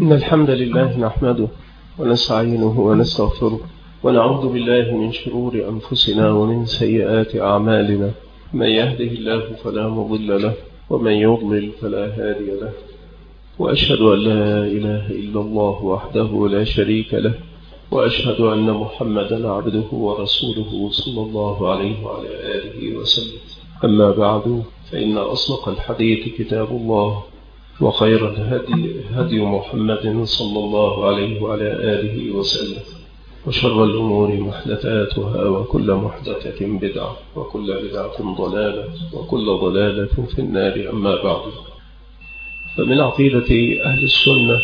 إن الحمد لله نحمده ونستعينه ونستغفره ونعوذ بالله من شرور أنفسنا ومن سيئات أعمالنا. من يهده الله فلا مضل له ومن يضلل فلا هادي له، وأشهد أن لا إله إلا الله وحده لا شريك له، وأشهد أن محمدا عبده ورسوله صلى الله عليه وعلى آله وسلم. أما بعد، فإن أصدق الحديث كتاب الله، وخير الهدي هدي محمد صلى الله عليه وعلى آله وسلم، وشر الأمور محدثاتها، وكل محدثة بدعة، وكل بدعة ضلالة، وكل ضلالة في النار. أما بعد، فمن عقيدة أهل السنة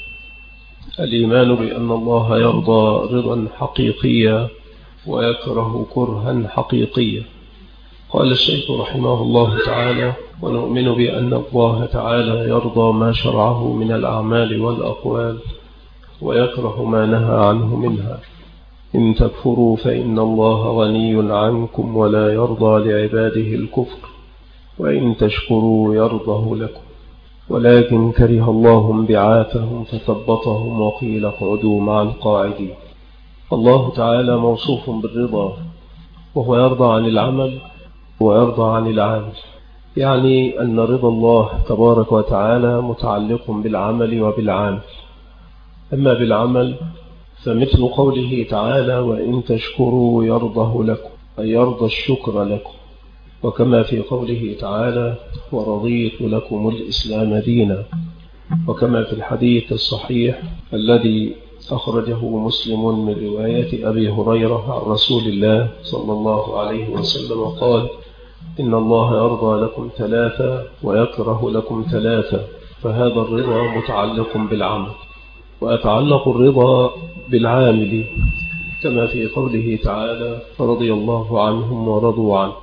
الإيمان بأن الله يرضى رضا حقيقيا ويكره كرها حقيقيا. قال الشيخ رحمه الله تعالى: ونؤمن بأن الله تعالى يرضى ما شرعه من الأعمال والأقوال ويكره ما نهى عنه منها. إن تكفروا فإن الله غني عنكم ولا يرضى لعباده الكفر، وإن تشكروا يرضه لكم، ولكن كره الله انبعاثهم فثبطهم وقيل اقعدوا مع القاعدين. الله تعالى موصوف بالرضا، وهو يرضى عن العمل ويرضى عن العامل، يعني أن رضا الله تبارك وتعالى متعلق بالعمل وبالعامل. أما بالعمل فمثل قوله تعالى: وإن تشكروا يرضه لكم، أي يرضى الشكر لكم. وكما في قوله تعالى: ورضيت لكم الإسلام دينا. وكما في الحديث الصحيح الذي أخرجه مسلم من رواية أبي هريرة عن رسول الله صلى الله عليه وسلم قال: إن الله يرضى لكم ثلاثة ويكره لكم ثلاثة. فهذا الرضا متعلق بالعمل، وأتعلق الرضا بالعامل، كما في قوله تعالى: فرضي الله عنهم ورضوا عنه.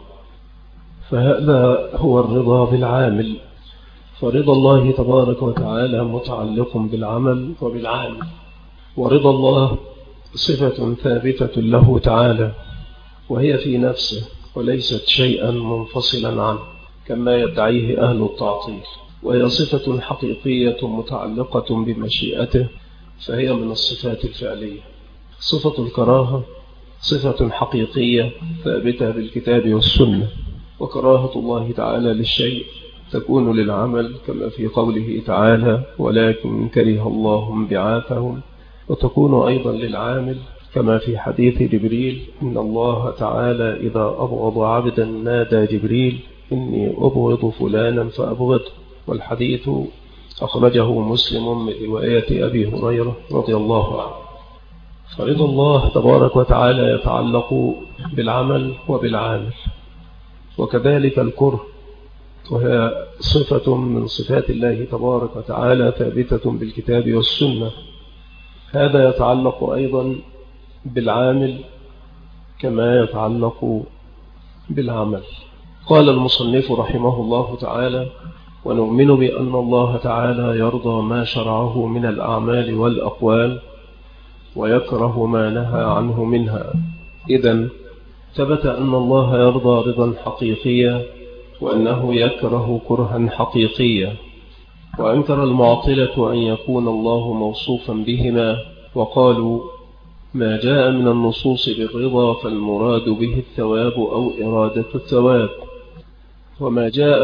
فهذا هو الرضا بالعامل، فرضا الله تبارك وتعالى متعلق بالعمل وبالعامل. ورضا الله صفة ثابتة له تعالى، وهي في نفسه وليست شيئا منفصلا عنه كما يدعيه أهل التعطيل، وهي صفة حقيقية متعلقة بمشيئته، فهي من الصفات الفعلية. صفة الكراهة صفة حقيقية ثابتة بالكتاب والسنة، وكراهة الله تعالى للشيء تكون للعمل كما في قوله تعالى: ولكن كره الله انبعاثهم، وتكون أيضا للعامل كما في حديث جبريل: إن الله تعالى إذا أبغض عبدا نادى جبريل إني أبغض فلانا فأبغضه. والحديث أخرجه مسلم من رواية أبي هريرة رضي الله عنه. فرضا الله تبارك وتعالى يتعلق بالعمل وبالعامل، وكذلك الكره، وهي صفة من صفات الله تبارك وتعالى ثابتة بالكتاب والسنة. هذا يتعلق أيضا بالعامل كما يتعلق بالعمل. قال المصنف رحمه الله تعالى: ونؤمن بأن الله تعالى يرضى ما شرعه من الأعمال والأقوال ويكره ما نهى عنه منها. إذن ثبت أن الله يرضى رضا حقيقيا، وأنه يكره كرها حقيقيا. وأنكر المعطلة أن يكون الله موصوفا بهما، وقالوا: ما جاء من النصوص بالرضا فالمراد به الثواب أو إرادة الثواب، وما جاء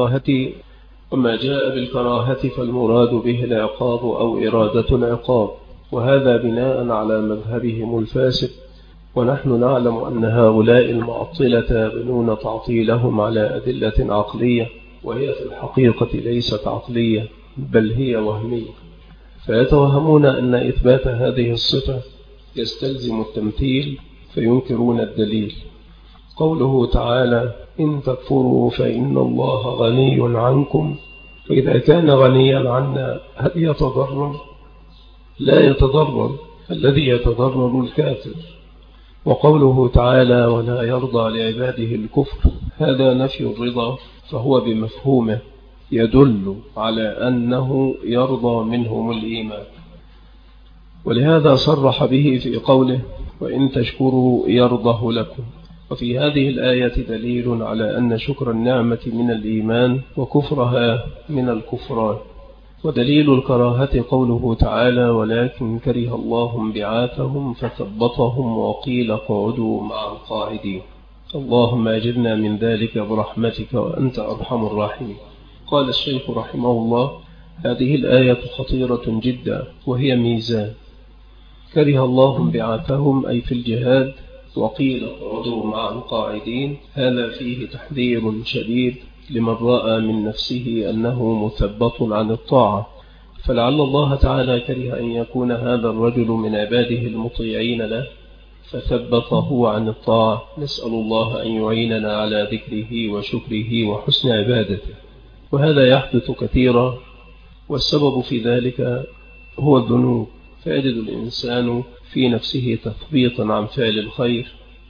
بالكراهة فالمراد به العقاب أو إرادة العقاب. وهذا بناء على مذهبهم الفاسد. ونحن نعلم أن هؤلاء المعطلة يبنون تعطيلهم على أدلة عقلية، وهي في الحقيقة ليست عقلية بل هي وهمية، فيتوهمون أن إثبات هذه الصفة يستلزم التمثيل فينكرون الدليل. قوله تعالى: إن تكفروا فإن الله غني عنكم، فإذا كان غنيا عنا هل يتضرر؟ لا يتضرر، الذي يتضرر الكافر. وقوله تعالى: ولا يرضى لعباده الكفر، هذا نفي الرضا، فهو بمفهومه يدل على أنه يرضى منهم الإيمان. ولهذا صرح به في قوله: وإن تشكروا يرضه لكم. وفي هذه الآية دليل على أن شكر النعمة من الإيمان وكفرها من الكفران. ودليل الكراهة قوله تعالى ولكن كره الله بعاثهم فثبطهم وقيل اقعدوا مع القاعدين. اللهم أجرنا من ذلك برحمتك وأنت أرحم الراحمين. قال الشيخ رحمه الله هذه الآية خطيرة جدا وهي ميزان. كره الله بعاثهم أي في الجهاد، وقيل اقعدوا مع القاعدين، هذا فيه تحذير شديد لمن رأى من نفسه أنه مثبط عن الطاعة، فلعل الله تعالى كره أن يكون هذا الرجل من عباده المطيعين له فثبطه عن الطاعة. نسأل الله أن يعيننا على ذكره وشكره وحسن عبادته، وهذا يحدث كثيرا، والسبب في ذلك هو الذنوب، فيجد الإنسان في نفسه تثبيطا عن فعل الخير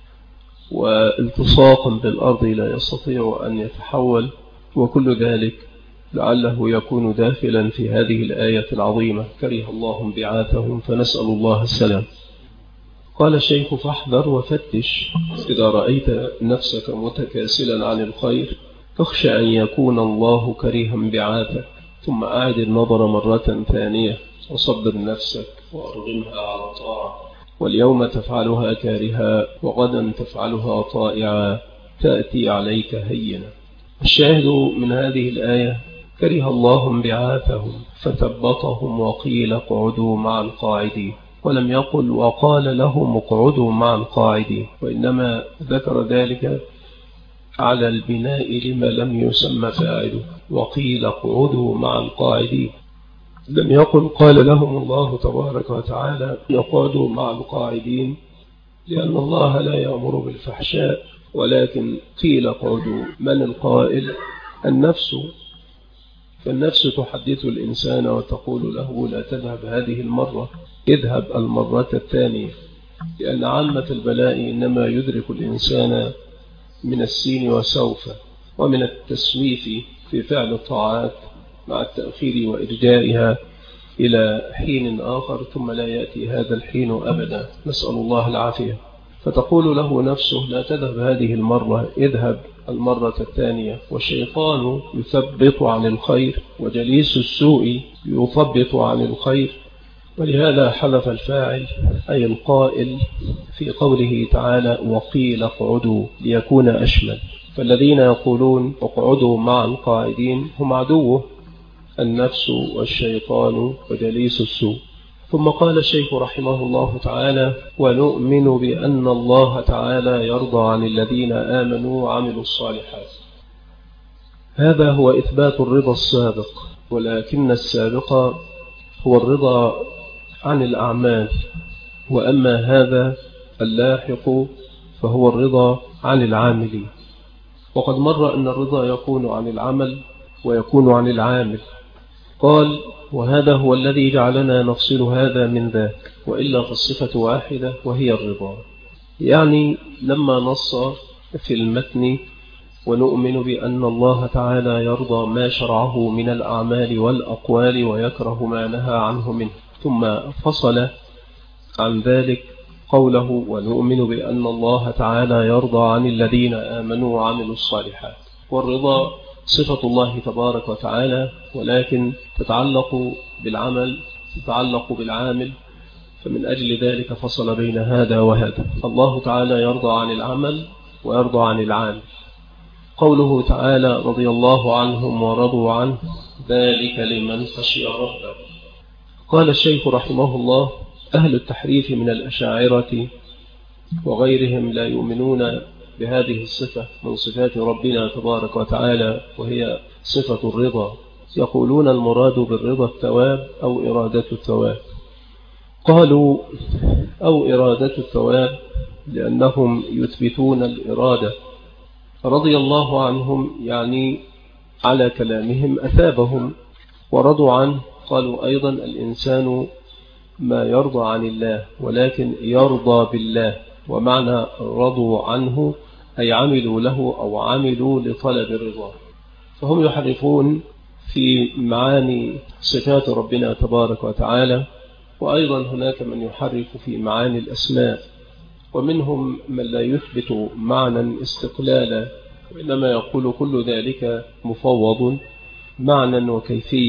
والتصاقا بالأرض لا يستطيع أن يتحول، وكل ذلك لعله يكون داخلا في هذه الآية العظيمة كره الله بعاثهم، فنسأل الله السلام. قال الشيخ فاحذر وفتش إذا رأيت نفسك متكاسلا عن الخير تخشى أن يكون الله كريها بعاثك، ثم أعد النظر مرة ثانية وصبر نفسك وأرغمها على الطاعة، واليوم تفعلها كارها وغدا تفعلها طائعا تأتي عليك هينا. الشاهد من هذه الآية كره الله بعاثهم فثبطهم وقيل اقعدوا مع القاعدين، ولم يقل وقال لهم اقعدوا مع القاعدين، وإنما ذكر ذلك على البناء لما لم يسمى فاعله، وقيل اقعدوا مع القاعدين، لم يقل قال لهم الله تبارك وتعالى يقعدوا مع القاعدين، لأن الله لا يأمر بالفحشاء، ولكن قيل اقعدوا. من القائل؟ النفس، فالنفس تحدث الإنسان وتقول له لا تذهب هذه المرة، اذهب المرة الثانية، لأن عامة البلاء إنما يدرك الإنسان من السين وسوف، ومن التسويف في فعل الطاعات مع التأخير وإرجائها إلى حين آخر، ثم لا يأتي هذا الحين أبدا، نسأل الله العافية. فتقول له نفسه لا تذهب هذه المرة، اذهب المرة الثانية، والشيطان يثبط عن الخير، وجليس السوء يثبط عن الخير، ولهذا حذف الفاعل أي القائل في قوله تعالى وقيل اقعدوا ليكون أشمل. فالذين يقولون اقعدوا مع القاعدين هم عدوه النفس والشيطان وجليس السوء. ثم قال الشيخ رحمه الله تعالى ونؤمن بأن الله تعالى يرضى عن الذين آمنوا وعملوا الصالحات. هذا هو إثبات الرضا السابق، ولكن السابق هو الرضا عن الأعمال، وأما هذا اللاحق فهو الرضا عن العامل. وقد مر أن الرضا يكون عن العمل ويكون عن العامل. قال وهذا هو الذي جعلنا نفصل هذا من ذاك، وإلا فالصفة واحدة وهي الرضا. يعني لما نص في المتن ونؤمن بأن الله تعالى يرضى ما شرعه من الأعمال والأقوال ويكره ما نهى عنه منه، ثم فصل عن ذلك قوله ونؤمن بأن الله تعالى يرضى عن الذين آمنوا وعملوا الصالحات. والرضا صفة الله تبارك وتعالى، ولكن تتعلق بالعمل، تتعلق بالعامل، فمن أجل ذلك فصل بين هذا وهذا. الله تعالى يرضى عن العمل ويرضى عن العامل. قوله تعالى رضي الله عنهم ورضوا عنه ذلك لمن خشي ربه. قال الشيخ رحمه الله أهل التحريف من الأشاعرة وغيرهم لا يؤمنون بهذه الصفة من صفات ربنا تبارك وتعالى، وهي صفة الرضا. يقولون المراد بالرضا الثواب أو إرادة الثواب. قالوا أو إرادة الثواب لأنهم يثبتون الإرادة. رضي الله عنهم يعني على كلامهم أثابهم، ورضوا عنه قالوا أيضا الإنسان ما يرضى عن الله، ولكن يرضى بالله، ومعنى رضوا عنه أي عملوا له أو عملوا لطلب الرضا. فهم يحرفون في معاني صفات ربنا تبارك وتعالى، وأيضا هناك من يحرف في معاني الأسماء، ومنهم من لا يثبت معنى استقلالا، وإنما يقول كل ذلك مفوض معنى وكيفية.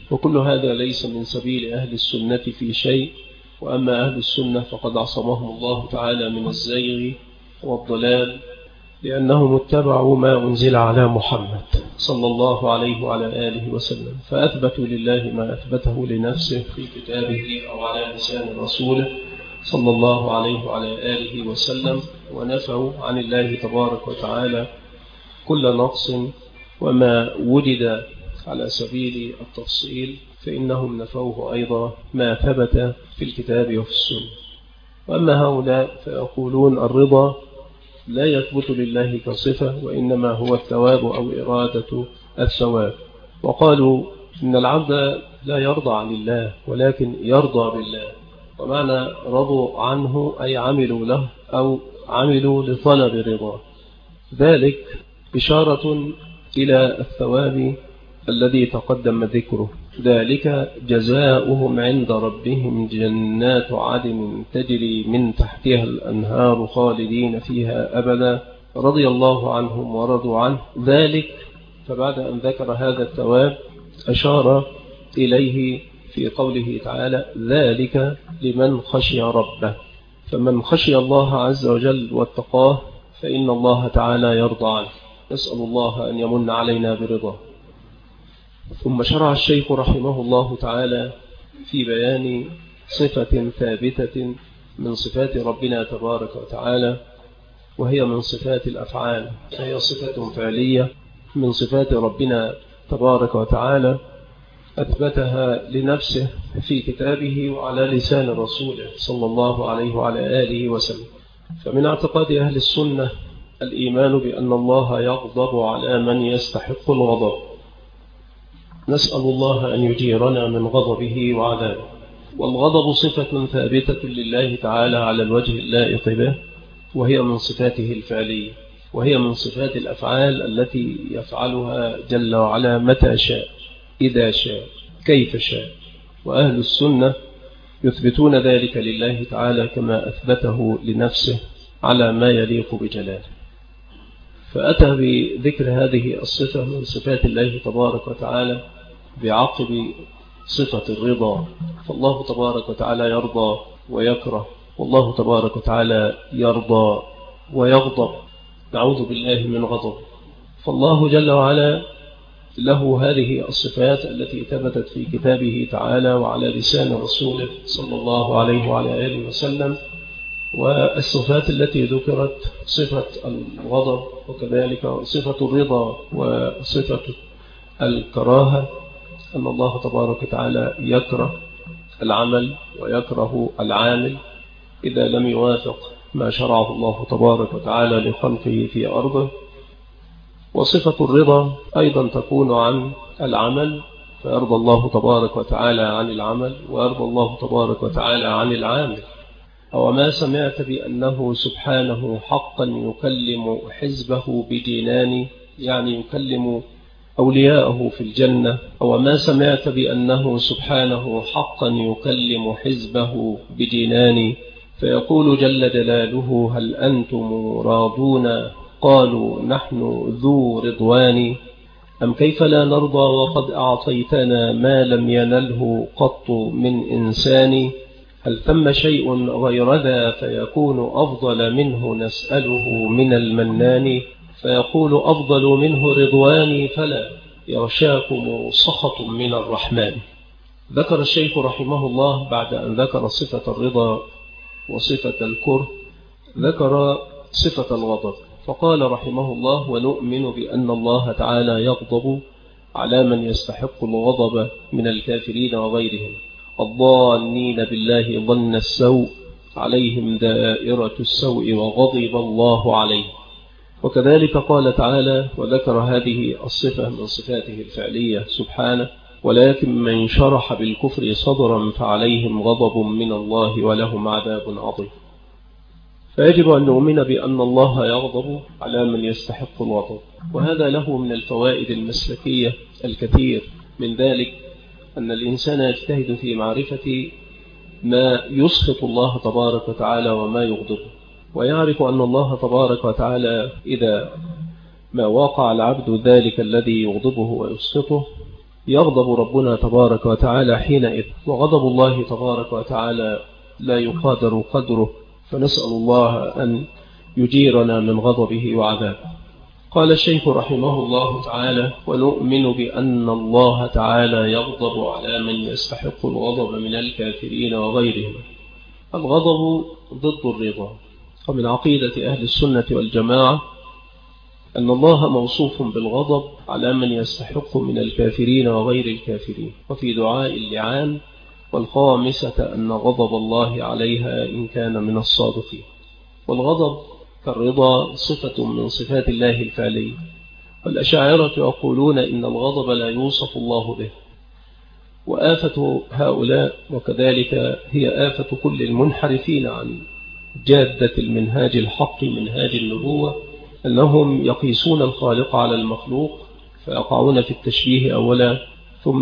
وكل هذا ليس من سبيل أهل السنة في شيء. وأما أهل السنة فقد عصمهم الله تعالى من الزيغ والضلال، لأنهم اتبعوا ما أنزل على محمد صلى الله عليه وعلى آله وسلم، فأثبتوا لله ما أثبته لنفسه في كتابه أو على لسان رسوله صلى الله عليه وعلى آله وسلم، ونفوا عن الله تبارك وتعالى كل نقص. وما وجد على سبيل التفصيل فإنهم نفوه أيضا ما ثبت في الكتاب وفي السنة. وأما هؤلاء فيقولون الرضا لا يثبت لله كصفة، وإنما هو الثواب أو إرادة الثواب. وقالوا إن العبد لا يرضى عن الله ولكن يرضى بالله، ومعنى رضوا عنه أي عملوا له أو عملوا لطلب رضاه. ذلك إشارة إلى الثواب الذي تقدم ذكره، ذلك جزاؤهم عند ربهم جنات عدن تجري من تحتها الأنهار خالدين فيها أبدا رضي الله عنهم ورضوا عنه. ذلك، فبعد أن ذكر هذا الثواب أشار إليه في قوله تعالى ذلك لمن خشي ربه. فمن خشي الله عز وجل واتقاه فإن الله تعالى يرضى عنه. نسأل الله أن يمن علينا برضاه. ثم شرع الشيخ رحمه الله تعالى في بيان صفة ثابتة من صفات ربنا تبارك وتعالى، وهي من صفات الأفعال، فهي صفة فعلية من صفات ربنا تبارك وتعالى أثبتها لنفسه في كتابه وعلى لسان رسوله صلى الله عليه وعلى آله وسلم. فمن اعتقاد أهل السنة الإيمان بأن الله يغضب على من يستحق الغضب. نسأل الله أن يجيرنا من غضبه وعذابه. والغضب صفة ثابتة لله تعالى على الوجه اللائق به، وهي من صفاته الفعلية، وهي من صفات الأفعال التي يفعلها جل وعلا متى شاء، إذا شاء، كيف شاء. وأهل السنة يثبتون ذلك لله تعالى كما أثبته لنفسه على ما يليق بجلاله. فأتى بذكر هذه الصفة من صفات الله تبارك وتعالى بعقب صفة الرضا. فالله تبارك وتعالى يرضى ويكره، والله تبارك وتعالى يرضى ويغضب، نعوذ بالله من غضب. فالله جل وعلا له هذه الصفات التي ثبتت في كتابه تعالى وعلى لسان رسوله صلى الله عليه وعلى آله وسلم. والصفات التي ذكرت صفة الغضب، وكذلك صفة الرضا وصفة الكراهة، أن الله تبارك وتعالى يكره العمل ويكره العامل إذا لم يوافق ما شرعه الله تبارك وتعالى لخلقه في أرضه. وصفة الرضا أيضا تكون عن العمل، فيرضى الله تبارك وتعالى عن العمل ويرضى الله تبارك وتعالى عن العامل. أو ما سمعت بأنه سبحانه حقا يكلم حزبه بجنان، يعني يكلم أولياءه في الجنة. أو ما سمعت بأنه سبحانه حقا يكلم حزبه بجنان، فيقول جل جلاله هل أنتم راضون؟ قالوا نحن ذو رضوان. أم كيف لا نرضى وقد أعطيتنا ما لم ينله قط من إنسان؟ هل ثم شيء غير ذا فيكون أفضل منه نسأله من المنان؟ فيقول أفضل منه رضواني فلا يغشاكم سخط من الرحمن. ذكر الشيخ رحمه الله بعد أن ذكر صفة الرضا وصفة الكره ذكر صفة الغضب، فقال رحمه الله ونؤمن بأن الله تعالى يغضب على من يستحق الغضب من الكافرين وغيرهم الظانين بالله ظن السوء عليهم دائرة السوء وغضب الله عليه. وكذلك قال تعالى وذكر هذه الصفة من صفاته الفعلية سبحانه ولكن من شرح بالكفر صدرا فعليهم غضب من الله ولهم عذاب عظيم. فيجب أن نؤمن بأن الله يغضب على من يستحق الغضب، وهذا له من الفوائد المسلكية الكثير. من ذلك أن الإنسان يجتهد في معرفة ما يسخط الله تبارك وتعالى وما يغضبه، ويعرف أن الله تبارك وتعالى إذا ما وقع العبد ذلك الذي يغضبه ويسخطه يغضب ربنا تبارك وتعالى حينئذ، وغضب الله تبارك وتعالى لا يقدر قدره، فنسأل الله أن يجيرنا من غضبه وعذابه. قال الشيخ رحمه الله تعالى: ونؤمن بأن الله تعالى يغضب على من يستحق الغضب من الكافرين وغيرهم. الغضب ضد الرضا، ومن عقيدة أهل السنة والجماعة أن الله موصوف بالغضب على من يستحق من الكافرين وغير الكافرين، وفي دعاء اللعان: والخامسة أن غضب الله عليها إن كان من الصادقين. والغضب كالرضا صفة من صفات الله الفعلية، والأشاعرة يقولون إن الغضب لا يوصف الله به. وآفة هؤلاء وكذلك هي آفة كل المنحرفين عن جادة المنهاج الحق منهاج النبوة، أنهم يقيسون الخالق على المخلوق فيقعون في التشبيه أولا، ثم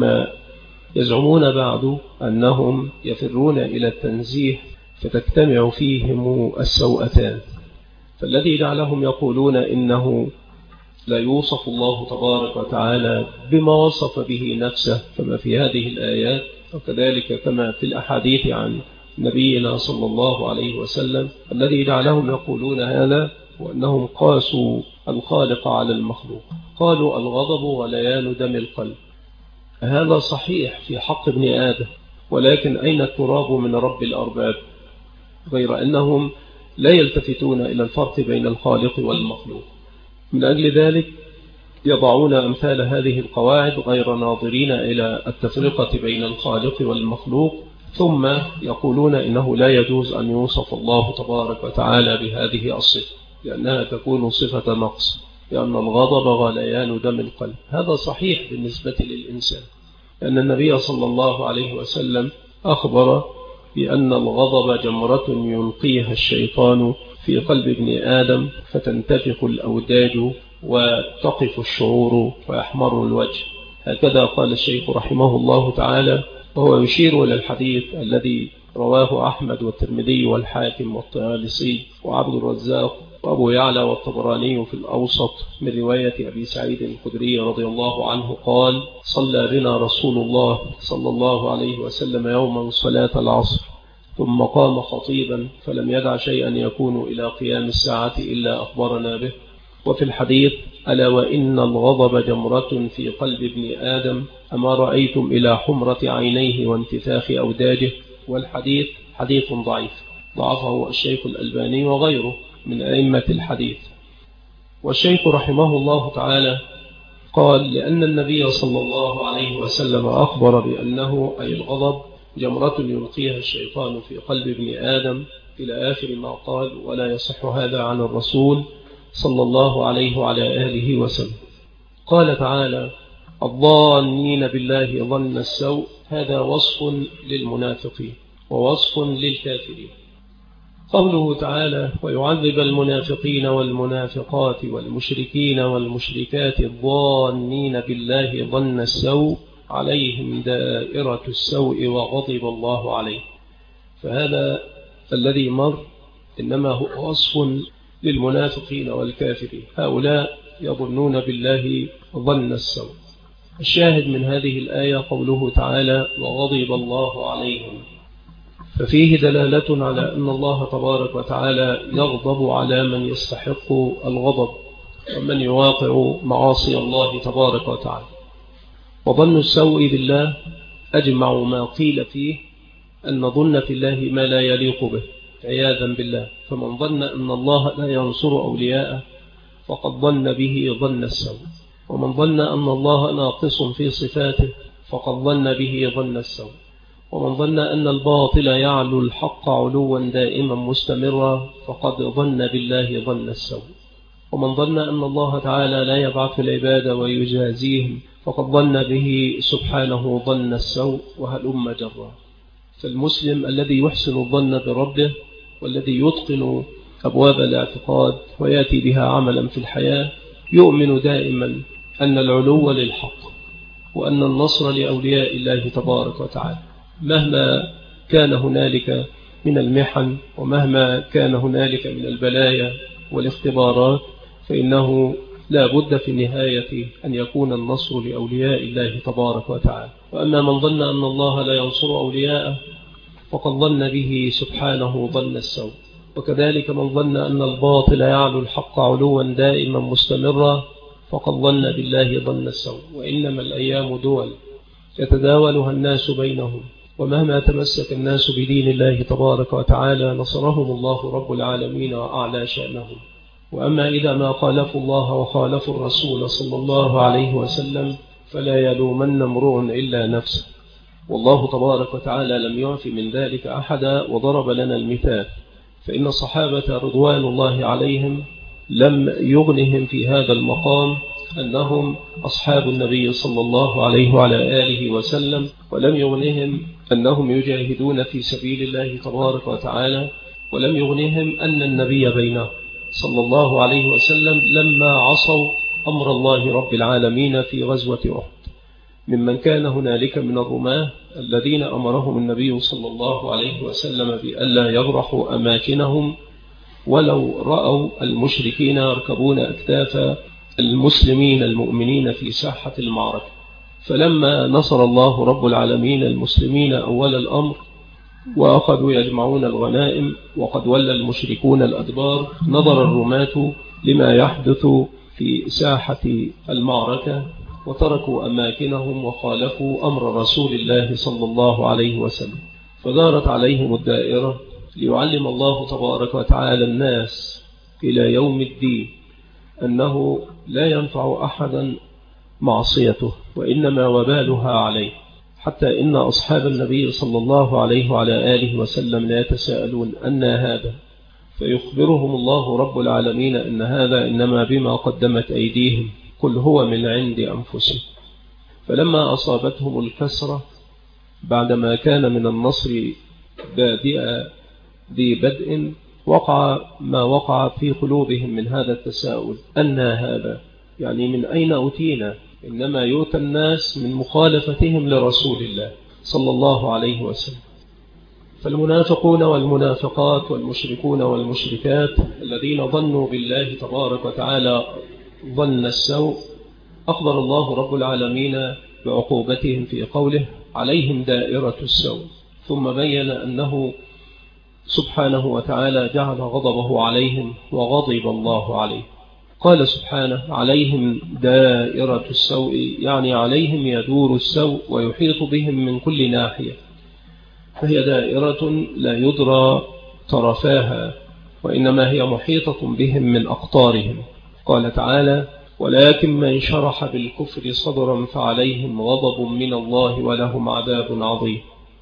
يزعمون بعد أنهم يفرون إلى التنزيه فتجتمع فيهم السوءتان. فالذي جعلهم يقولون إنه لا يوصف الله تبارك وتعالى بما وصف به نفسه كما في هذه الآيات، وكذلك كما في الأحاديث عن نبينا صلى الله عليه وسلم، الذي جعلهم يقولون هذا وأنهم قاسوا الخالق على المخلوق. قالوا: الغضب غليان دم القلب. هذا صحيح في حق ابن آدم، ولكن أين التراب من رب الأرباب؟ غير أنهم لا يلتفتون إلى الفرق بين الخالق والمخلوق. من أجل ذلك يضعون أمثال هذه القواعد غير ناظرين إلى التفرقة بين الخالق والمخلوق، ثم يقولون إنه لا يجوز أن يوصف الله تبارك وتعالى بهذه الصفة لأنها تكون صفة نقص، لأن الغضب غليان دم القلب. هذا صحيح بالنسبة للإنسان، لأن النبي صلى الله عليه وسلم أخبر بأن الغضب جمرة يلقيها الشيطان في قلب ابن آدم فتنتفخ الأوداج وتقف الشعور ويحمر الوجه. هكذا قال الشيخ رحمه الله تعالى، وهو يشير إلى الحديث الذي رواه أحمد والترمذي والحاكم والطيالسي وعبد الرزاق وأبو يعلى والطبراني في الأوسط من رواية أبي سعيد الخدري رضي الله عنه قال: صلى بنا رسول الله صلى الله عليه وسلم يوما صلاة العصر، ثم قام خطيبا فلم يدع شيئا يكون إلى قيام الساعة إلا أخبرنا به. وفي الحديث: ألا وإن الغضب جمرة في قلب ابن آدم، أما رأيتم إلى حمرة عينيه وانتفاخ أوداجه. والحديث حديث ضعيف، ضعفه الشيخ الألباني وغيره من أئمة الحديث. والشيخ رحمه الله تعالى قال: لأن النبي صلى الله عليه وسلم أخبر بأنه أي الغضب جمرة يلقيها الشيطان في قلب ابن آدم إلى آخر ما قال، ولا يصح هذا عن الرسول صلى الله عليه وعلى آله وسلم. قال تعالى: الظانين بالله ظن السوء. هذا وصف للمنافقين ووصف للكافرين. قوله تعالى: ويعذب المنافقين والمنافقات والمشركين والمشركات الظانين بالله ظن السوء عليهم دائرة السوء وغضب الله عليه. فهذا الذي مر إنما هو وصف للمنافقين والكافرين، هؤلاء يظنون بالله ظن السوء. الشاهد من هذه الآية قوله تعالى: وغضب الله عليهم، ففيه دلالة على أن الله تبارك وتعالى يغضب على من يستحق الغضب ومن يواقع معاصي الله تبارك وتعالى. وظن السوء بالله أجمع ما قيل فيه أن نظن في الله ما لا يليق به عياذا بالله، فمن ظن أن الله لا ينصر أولياءه فقد ظن به ظن السوء، ومن ظن أن الله ناقص في صفاته فقد ظن به ظن السوء، ومن ظن أن الباطل يعلو الحق علوا دائما مستمرا فقد ظن بالله ظن السوء، ومن ظن أن الله تعالى لا يبعث العباد ويجازيهم فقد ظن به سبحانه ظن السوء، وهلم جرا. فالمسلم الذي يحسن الظن بربه والذي يتقن أبواب الاعتقاد ويأتي بها عملا في الحياة يؤمن دائما أن العلو للحق وأن النصر لأولياء الله تبارك وتعالى، مهما كان هنالك من المحن ومهما كان هنالك من البلايا والاختبارات، فإنه لا بد في النهاية أن يكون النصر لأولياء الله تبارك وتعالى. وأما من ظن أن الله لا ينصر أولياءه فقد ظن به سبحانه ظن السوء. وكذلك من ظن أن الباطل يعلو الحق علوا دائما مستمرا فقد ظن بالله ظن السوء. وإنما الأيام دول يتداولها الناس بينهم، ومهما تمسك الناس بدين الله تبارك وتعالى نصرهم الله رب العالمين وأعلى شأنهم. وأما إذا ما خالفوا الله وخالفوا الرسول صلى الله عليه وسلم فلا يلومن امرؤ إلا نفسه، والله تبارك وتعالى لم يعف من ذلك أحدا وضرب لنا المثال. فإن الصحابة رضوان الله عليهم لم يغنهم في هذا المقام أنهم أصحاب النبي صلى الله عليه وعلى آله وسلم، ولم يغنهم أنهم يجاهدون في سبيل الله تبارك وتعالى، ولم يغنهم أن النبي بينهم صلى الله عليه وسلم لما عصوا أمر الله رب العالمين في غزوة أحد، ممن كان هنالك من الرماة الذين أمرهم النبي صلى الله عليه وسلم بألا يبرحوا أماكنهم ولو رأوا المشركين يركبون أكتاف المسلمين المؤمنين في ساحة المعركة. فلما نصر الله رب العالمين المسلمين أول الأمر وأخذوا يجمعون الغنائم وقد ولى المشركون الأدبار، نظر الرماة لما يحدث في ساحة المعركة وتركوا أماكنهم وخالفوا أمر رسول الله صلى الله عليه وسلم، فدارت عليهم الدائرة ليعلم الله تبارك وتعالى الناس إلى يوم الدين أنه لا ينفع أحدا معصيته وإنما وبالها عليه، حتى إن أصحاب النبي صلى الله عليه وعلى آله وسلم لا يتساءلون أن هذا، فيخبرهم الله رب العالمين أن هذا إنما بما قدمت أيديهم قل هو من عند أنفسهم. فلما أصابتهم الكسرة بعدما كان من النصر بادئ ذي بدء وقع ما وقع في قلوبهم من هذا التساؤل أن هذا، يعني من أين أتينا؟ إنما يؤتى الناس من مخالفتهم لرسول الله صلى الله عليه وسلم. فالمنافقون والمنافقات والمشركون والمشركات الذين ظنوا بالله تبارك وتعالى ظن السوء أخبر الله رب العالمين بعقوبتهم في قوله عليهم دائرة السوء، ثم بين أنه سبحانه وتعالى جعل غضبه عليهم وغضب الله عليه. قال سبحانه عليهم دائرة السوء، يعني عليهم يدور السوء ويحيط بهم من كل ناحية، فهي دائرة لا يدرى طرفاها وإنما هي محيطة بهم من أقطارهم. قال تعالى ولكن من شرح بالكفر صدرا فعليهم غضب من الله ولهم عذاب عظيم.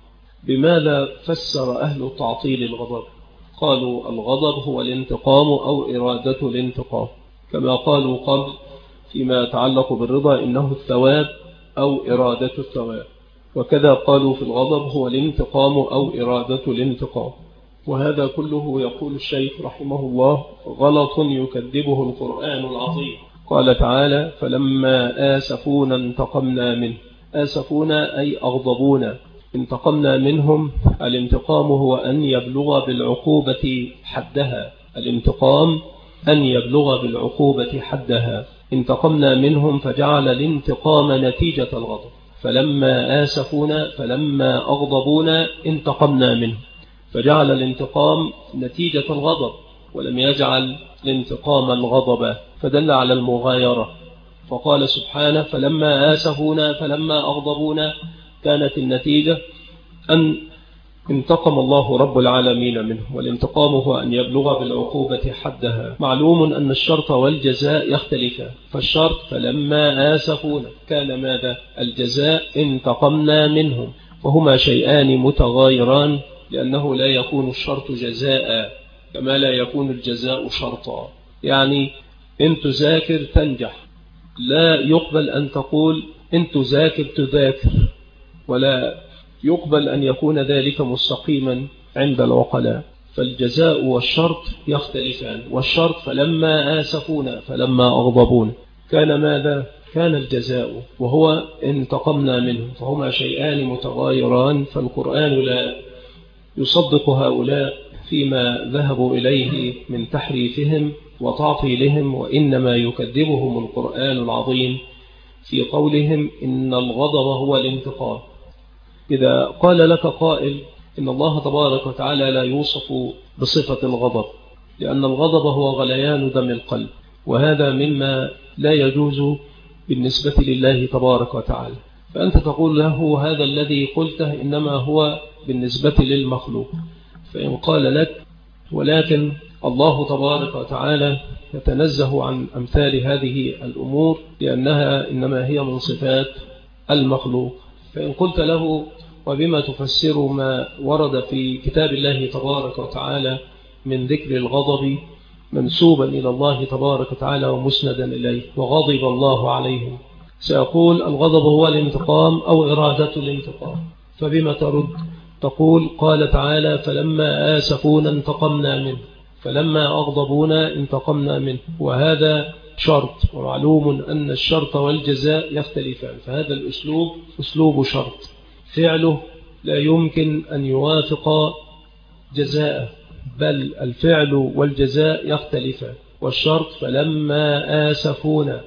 بماذا فسر أهل التعطيل الغضب؟ قالوا الغضب هو الانتقام أو إرادة الانتقام، كما قالوا قبل فيما يتعلق بالرضا إنه الثواب أو إرادة الثواب، وكذا قالوا في الغضب هو الانتقام أو إرادة الانتقام. وهذا كله يقول الشيخ رحمه الله غلط يكذبه القرآن العظيم. قال تعالى فلما آسفونا انتقمنا منه، آسفونا أي أغضبونا، انتقمنا منهم. الانتقام هو أن يبلغ بالعقوبة حدها، الانتقام أن يبلغ بالعقوبة حدها. انتقمنا منهم فجعل الانتقام نتيجة الغضب، فلما آسفونا فلما أغضبونا انتقمنا منهم، فجعل الانتقام نتيجة الغضب ولم يجعل الانتقام الغضب، فدل على المغايرة. فقال سبحانه فلما آسفونا فلما أغضبونا، كانت النتيجة أن انتقم الله رب العالمين منه، والانتقام هو أن يبلغ بالعقوبة حدها. معلوم أن الشرط والجزاء يختلفان، فالشرط فلما آسفونا كان ماذا؟ الجزاء انتقمنا منهم، وهما شيئان متغايران، لأنه لا يكون الشرط جزاء كما لا يكون الجزاء شرطا. يعني إن تذاكر تنجح، لا يقبل أن تقول إن تذاكر تذاكر، ولا يقبل أن يكون ذلك مستقيما عند العقلاء. فالجزاء والشرط يختلفان، والشرط فلما آسفونا فلما أغضبون كان ماذا؟ كان الجزاء، وهو انتقمنا منه، فهما شيئان متغايران. فالقرآن لا يصدق هؤلاء فيما ذهبوا إليه من تحريفهم وتعطيلهم، وإنما يكذبهم القرآن العظيم في قولهم إن الغضب هو الانتقام. إذا قال لك قائل إن الله تبارك وتعالى لا يوصف بصفة الغضب، لأن الغضب هو غليان دم القلب، وهذا مما لا يجوز بالنسبة لله تبارك وتعالى، فأنت تقول له هذا الذي قلته إنما هو بالنسبة للمخلوق. فإن قال لك ولكن الله تبارك وتعالى يتنزه عن أمثال هذه الأمور لأنها إنما هي من صفات المخلوق، فإن قلت له وبما تفسر ما ورد في كتاب الله تبارك وتعالى من ذكر الغضب منسوبا إلى الله تبارك وتعالى ومسندا إليه وغضب الله عليهم، سأقول الغضب هو الانتقام أو إرادة الانتقام. فبما ترد؟ تقول قال تعالى فلما آسفونا انتقمنا منه، فلما أغضبونا انتقمنا منه، وهذا شرط، ومعلوم أن الشرط والجزاء يختلفان، فهذا الأسلوب أسلوب شرط، فعله لا يمكن أن يوافق جزاءه، بل الفعل والجزاء يختلفان. والشرط فلما آسفونا،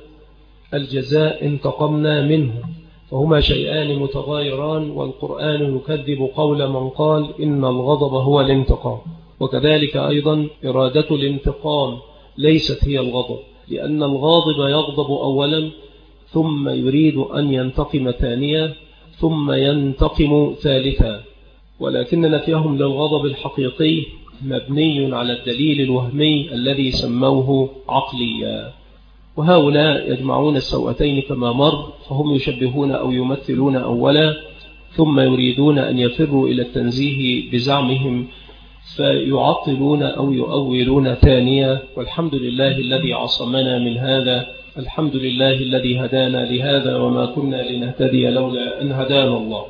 الجزاء انتقمنا منه، فهما شيئان متغايران، والقرآن يكذب قول من قال إن الغضب هو الانتقام. وكذلك أيضا إرادة الانتقام ليست هي الغضب، لأن الغاضب يغضب أولا ثم يريد أن ينتقم ثانيا ثم ينتقم ثالثا، ولكن نفيهم للغضب الحقيقي مبني على الدليل الوهمي الذي سموه عقليا. وهؤلاء يجمعون السوءتين كما مر، فهم يشبهون أو يمثلون أولا ثم يريدون أن يفروا إلى التنزيه بزعمهم فيعطلون أو يؤولون ثانيا. والحمد لله الذي عصمنا من هذا، الحمد لله الذي هدانا لهذا وما كنا لنهتدي لولا أن هدانا الله.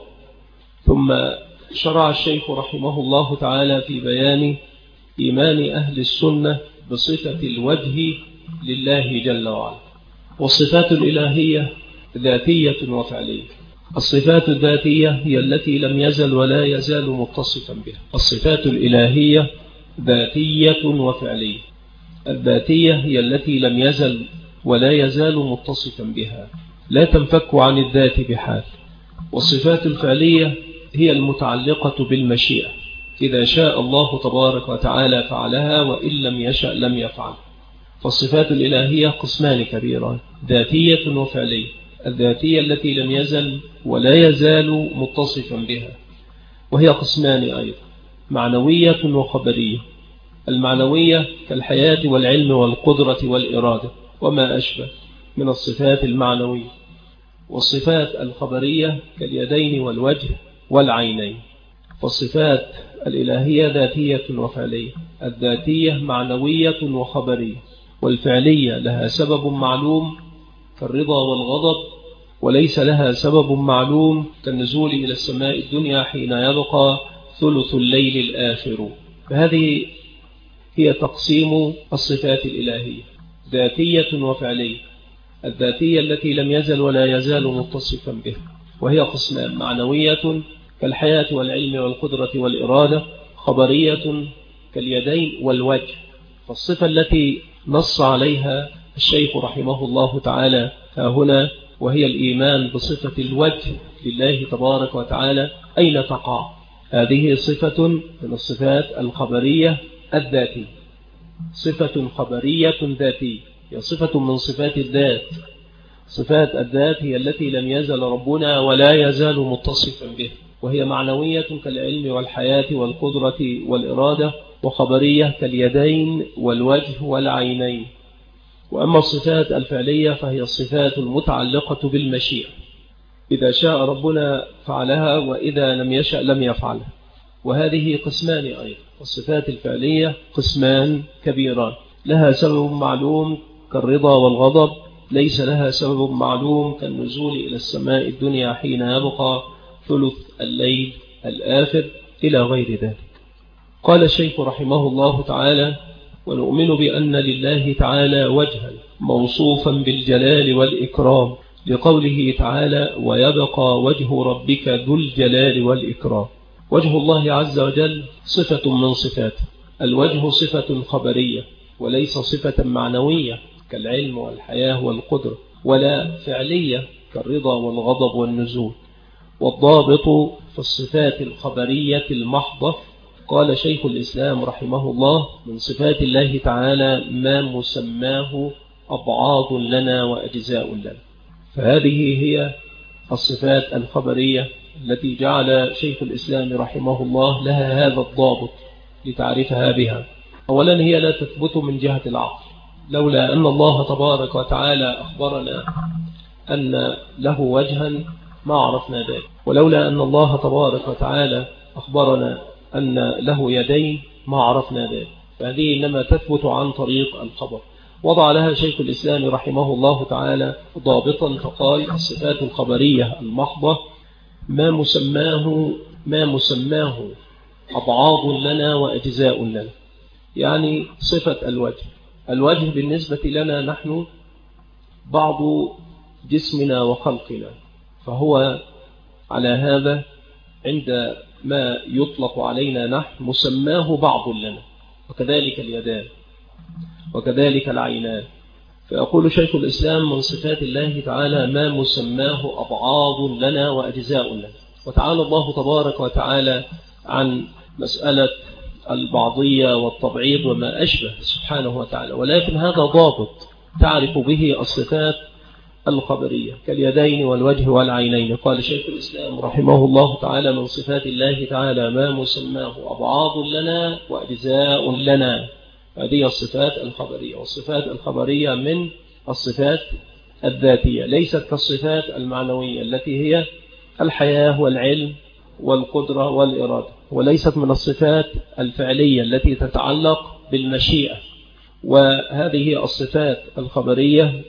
ثم شرع الشيخ رحمه الله تعالى في بيان إيمان أهل السنة بصفة الوجه لله جل وعلا. والصفات الإلهية ذاتية وفعلية. الصفات الذاتية هي التي لم يزل ولا يزال متصفا بها. الصفات الإلهية ذاتية وفعلية. الذاتية هي التي لم يزل ولا يزال متصفا بها، لا تنفك عن الذات بحال. والصفات الفعلية هي المتعلقة بالمشيئة، إذا شاء الله تبارك وتعالى فعلها، وإن لم يشأ لم يفعل. فالصفات الإلهية قسمان كبيران، ذاتية وفعلية. الذاتية التي لم يزل ولا يزال متصفا بها، وهي قسمان أيضا، معنوية وخبرية. المعنوية كالحياة والعلم والقدرة والإرادة وما أشبه من الصفات المعنوية. والصفات الخبرية كاليدين والوجه والعينين. فالصفات الإلهية ذاتية وفعلية. الذاتية معنوية وخبرية، والفعلية لها سبب معلوم كالرضا والغضب، وليس لها سبب معلوم كالنزول إلى السماء الدنيا حين يبقى ثلث الليل الآخر. فهذه هي تقسيم الصفات الإلهية، ذاتية وفعلية. الذاتية التي لم يزل ولا يزال متصفا بها، وهي قسمان، معنوية كالحياة والعلم والقدرة والإرادة، خبرية كاليدين والوجه. فالصفة التي نص عليها الشيخ رحمه الله تعالى هنا وهي الإيمان بصفة الوجه لله تبارك وتعالى، أين تقع؟ هذه صفة من الصفات الخبرية الذاتية، صفة خبرية ذاتية، هي صفة من صفات الذات. صفات الذات هي التي لم يزل ربنا ولا يزال متصفا به، وهي معنوية كالعلم والحياة والقدرة والإرادة، وخبرية كاليدين والوجه والعينين. وأما الصفات الفعلية فهي الصفات المتعلقة بالمشيئة، إذا شاء ربنا فعلها وإذا لم يشأ لم يفعلها. وهذه قسمان أيضا، الصفات الفعلية قسمان كبيران، لها سبب معلوم كالرضا والغضب، ليس لها سبب معلوم كالنزول إلى السماء الدنيا حين يبقى ثلث الليل الآخر إلى غير ذلك. قال الشيخ رحمه الله تعالى: ونؤمن بأن لله تعالى وجها موصوفا بالجلال والإكرام، لقوله تعالى: ويبقى وجه ربك ذو الجلال والإكرام. وجه الله عز وجل صفة من صفاته. الوجه صفة خبرية، وليس صفة معنوية كالعلم والحياة والقدرة، ولا فعلية كالرضا والغضب والنزول. والضابط في الصفات الخبرية المحضة، قال شيخ الإسلام رحمه الله: من صفات الله تعالى ما مسماه أبعاض لنا وأجزاء لنا. فهذه هي الصفات الخبرية التي جعل شيخ الإسلام رحمه الله لها هذا الضابط لتعرفها بها. أولا هي لا تثبت من جهة العقل، لولا أن الله تبارك وتعالى أخبرنا أن له وجها ما عرفنا ذلك، ولولا أن الله تبارك وتعالى أخبرنا أن له يدين ما عرفنا ذلك، فهذه إنما تثبت عن طريق الخبر. وضع لها شيخ الإسلام رحمه الله تعالى ضابطا فقال: الصفات الخبرية المحضة ما مسماه أبعاض لنا وأجزاء لنا. يعني صفة الوجه بالنسبة لنا نحن بعض جسمنا وخلقنا، فهو على هذا عندما يطلق علينا نحن مسماه بعض لنا، وكذلك اليدان وكذلك العينان. فيقول شيخ الإسلام: من صفات الله تعالى ما مسماه أبعاض لنا وأجزاء لنا. وتعالى الله تبارك وتعالى عن مسألة البعضية والتبعيض وما أشبه سبحانه وتعالى، ولكن هذا ضابط تعرف به الصفات الخبرية كاليدين والوجه والعينين. قال شيخ الإسلام رحمه الله تعالى: من صفات الله تعالى ما مسماه أبعاض لنا وأجزاء لنا. هذه الصفات الخبرية. والصفات الخبرية من الصفات الذاتية، ليست كالصفات المعنوية التي هي الحياة والعلم والقدرة والإرادة، وليست من الصفات الفعلية التي تتعلق بالمشيئة. وهذه الصفات الخبرية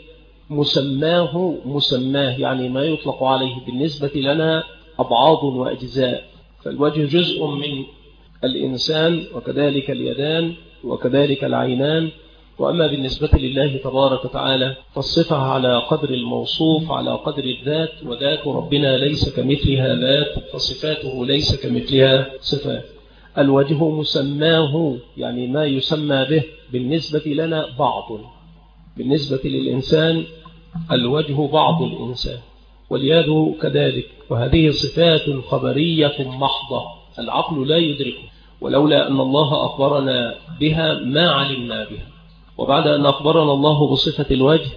مسماه يعني ما يطلق عليه بالنسبة لنا أبعاض وأجزاء. فالوجه جزء من الإنسان، وكذلك اليدان وكذلك العينان. وأما بالنسبة لله تبارك وتعالى فالصفة على قدر الموصوف على قدر الذات، وذات ربنا ليس كمثلها ذات، فصفاته ليس كمثلها صفات. الوجه مسماه يعني ما يسمى به بالنسبة لنا بعض، بالنسبة للإنسان الوجه بعض الإنسان، واليد كذلك. وهذه صفات خبرية محضة العقل لا يدركه، ولولا أن الله أخبرنا بها ما علمنا بها. وبعد أن أخبرنا الله بصفة الوجه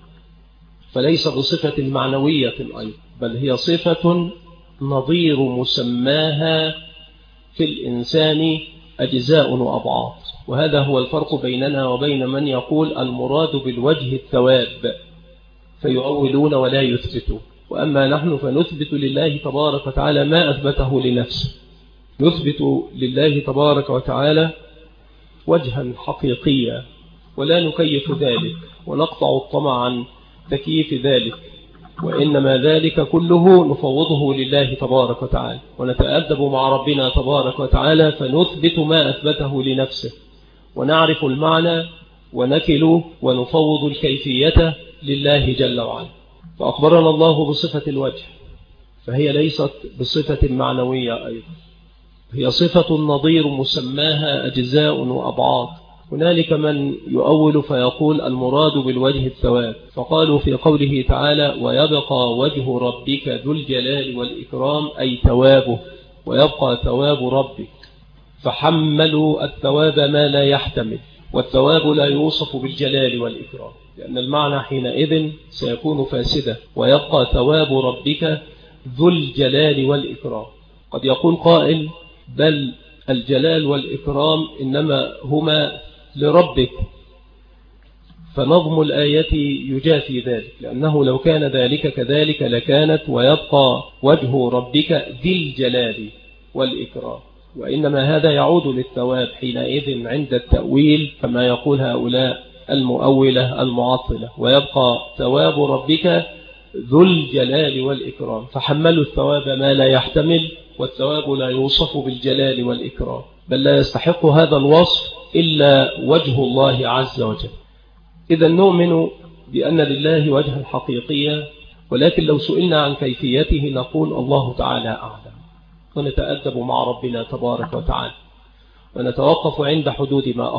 فليس بصفة معنوية أيضا، بل هي صفة نظير مسماها في الإنسان أجزاء وأبعاض. وهذا هو الفرق بيننا وبين من يقول المراد بالوجه الثواب فيؤولون ولا يثبتون. وأما نحن فنثبت لله تبارك وتعالى ما أثبته لنفسه، نثبت لله تبارك وتعالى وجها حقيقيا، ولا نكيف ذلك ونقطع الطمع عن تكييف ذلك، وإنما ذلك كله نفوضه لله تبارك وتعالى، ونتأدب مع ربنا تبارك وتعالى فنثبت ما أثبته لنفسه، ونعرف المعنى ونكل ونفوض الكيفية لله جل وعلا. فأخبرنا الله بصفة الوجه، فهي ليست بصفة معنوية أيضا، هي صفة نظير مسماها أجزاء وأبعاض. هنالك من يؤول فيقول المراد بالوجه الثواب، فقالوا في قوله تعالى: ويبقى وجه ربك ذو الجلال والإكرام، أي ثوابه، ويبقى ثواب ربك. فحملوا الثواب ما لا يحتمل، والثواب لا يوصف بالجلال والإكرام، لأن المعنى حينئذ سيكون فاسدا. ويبقى ثواب ربك ذو الجلال والإكرام. قد يقول قائل: بل الجلال والإكرام إنما هما لربك، فنظم الآية يجافي ذلك، لأنه لو كان ذلك كذلك لكانت ويبقى وجه ربك ذي الجلال والإكرام، وإنما هذا يعود للثواب حينئذ عند التأويل كما يقول هؤلاء المؤولة المعطلة: ويبقى ثواب ربك ذو الجلال والإكرام. فحملوا الثواب ما لا يحتمل، والثواب لا يوصف بالجلال والإكرام، بل لا يستحق هذا الوصف إلا وجه الله عز وجل. إذا نؤمن بأن لله وجها حقيقيا، ولكن لو سئلنا عن كيفيته نقول الله تعالى أعلم، ونتأدب مع ربنا تبارك وتعالى، ونتوقف عند حدود ما أخبر.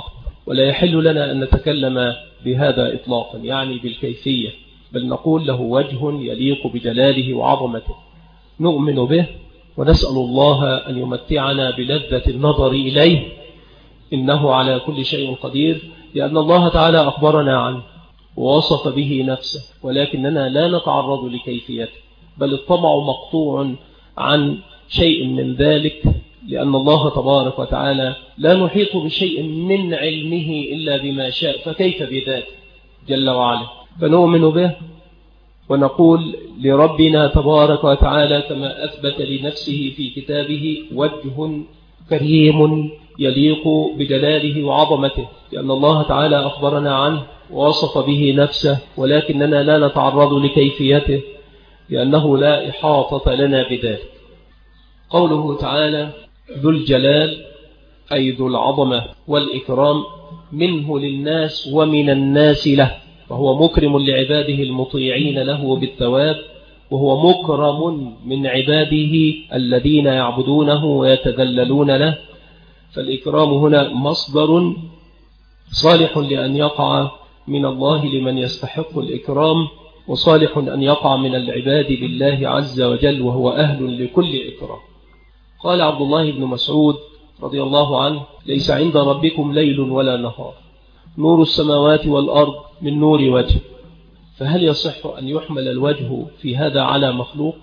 ولا يحل لنا أن نتكلم بهذا إطلاقا يعني بالكيفية، بل نقول له وجه يليق بجلاله وعظمته نؤمن به ونسأل الله أن يمتعنا بلذة النظر إليه إنه على كل شيء قدير، لأن الله تعالى أخبرنا عنه ووصف به نفسه، ولكننا لا نتعرض لكيفيته، بل الطمع مقطوع عن شيء من ذلك، لأن الله تبارك وتعالى لا نحيط بشيء من علمه إلا بما شاء، فكيف بذاته جل وعلا. فنؤمن به ونقول لربنا تبارك وتعالى كما أثبت لنفسه في كتابه وجه كريم يليق بجلاله وعظمته، لأن الله تعالى أخبرنا عنه ووصف به نفسه، ولكننا لا نتعرض لكيفيته لأنه لا إحاطة لنا بذلك. قوله تعالى ذو الجلال أي ذو العظمة والإكرام منه للناس ومن الناس له، فهو مكرم لعباده المطيعين له بالثواب، وهو مكرم من عباده الذين يعبدونه ويتذللون له. فالإكرام هنا مصدر صالح لأن يقع من الله لمن يستحق الإكرام، وصالح أن يقع من العباد بالله عز وجل وهو أهل لكل إكرام. قال عبد الله بن مسعود رضي الله عنه ليس عند ربكم ليل ولا نهار، نور السماوات والأرض من نور وجه. فهل يصح أن يحمل الوجه في هذا على مخلوق،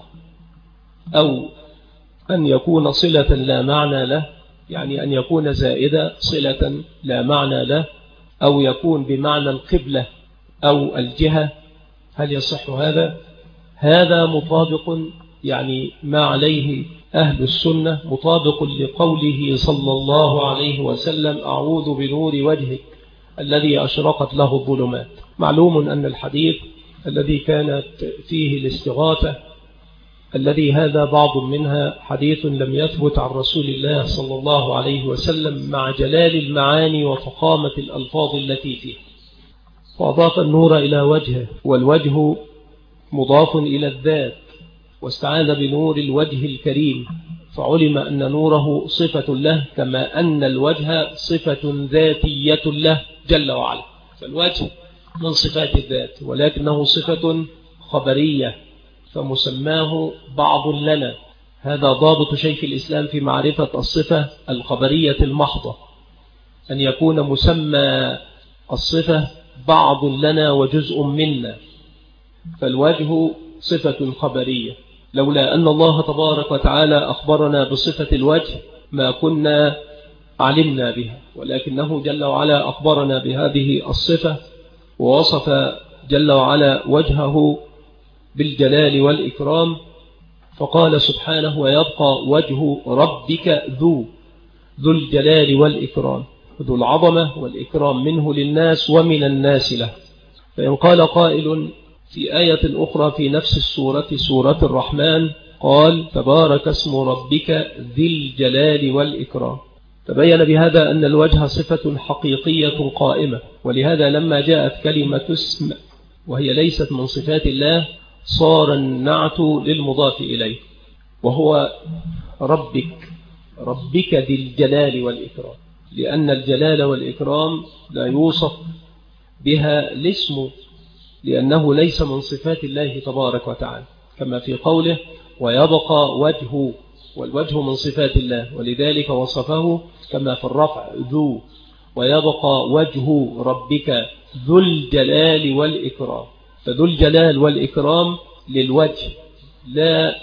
أو أن يكون صلة لا معنى له، يعني أن يكون زائدة صلة لا معنى له، أو يكون بمعنى القبلة أو الجهة؟ هل يصح هذا؟ هذا مطابق يعني ما عليه أهل السنة، مطابق لقوله صلى الله عليه وسلم أعوذ بنور وجهك الذي أشرقت له الظلمات. معلوم أن الحديث الذي كانت فيه الاستغاثة الذي هذا بعض منها حديث لم يثبت عن رسول الله صلى الله عليه وسلم، مع جلال المعاني وفخامة الألفاظ التي فيه، وأضاف النور إلى وجهه، والوجه مضاف إلى الذات، واستعاذ بنور الوجه الكريم، فعلم أن نوره صفة له كما أن الوجه صفة ذاتية له جل وعلا. فالوجه من صفات الذات، ولكنه صفة خبرية فمسماه بعض لنا. هذا ضابط شيخ الإسلام في معرفة الصفة الخبرية المحضة، أن يكون مسمى الصفة بعض لنا وجزء منا. فالوجه صفة خبرية، لولا أن الله تبارك وتعالى أخبرنا بصفة الوجه ما كنا علمنا بها، ولكنه جل وعلا أخبرنا بهذه الصفة، ووصف جل وعلا وجهه بالجلال والإكرام، فقال سبحانه ويبقى وجه ربك ذو الجلال والإكرام، ذو العظمة والإكرام منه للناس ومن الناس له. فإن قال قائل في آية أخرى في نفس السورة سورة الرحمن قال تبارك اسم ربك ذي الجلال والإكرام، تبين بهذا أن الوجه صفة حقيقية قائمة، ولهذا لما جاءت كلمة اسم وهي ليست من صفات الله صار النعت للمضاف إليه، وهو ربك ذي الجلال والإكرام، لأن الجلال والإكرام لا يوصف بها الاسم، لأنه ليس من صفات الله تبارك وتعالى، كما في قوله ويبقى وجهه، والوجه من صفات الله، ولذلك وصفه كما في الرفع ذو، ويبقى وجه ربك ذو الجلال والإكرام. فذو الجلال والإكرام للوجه لا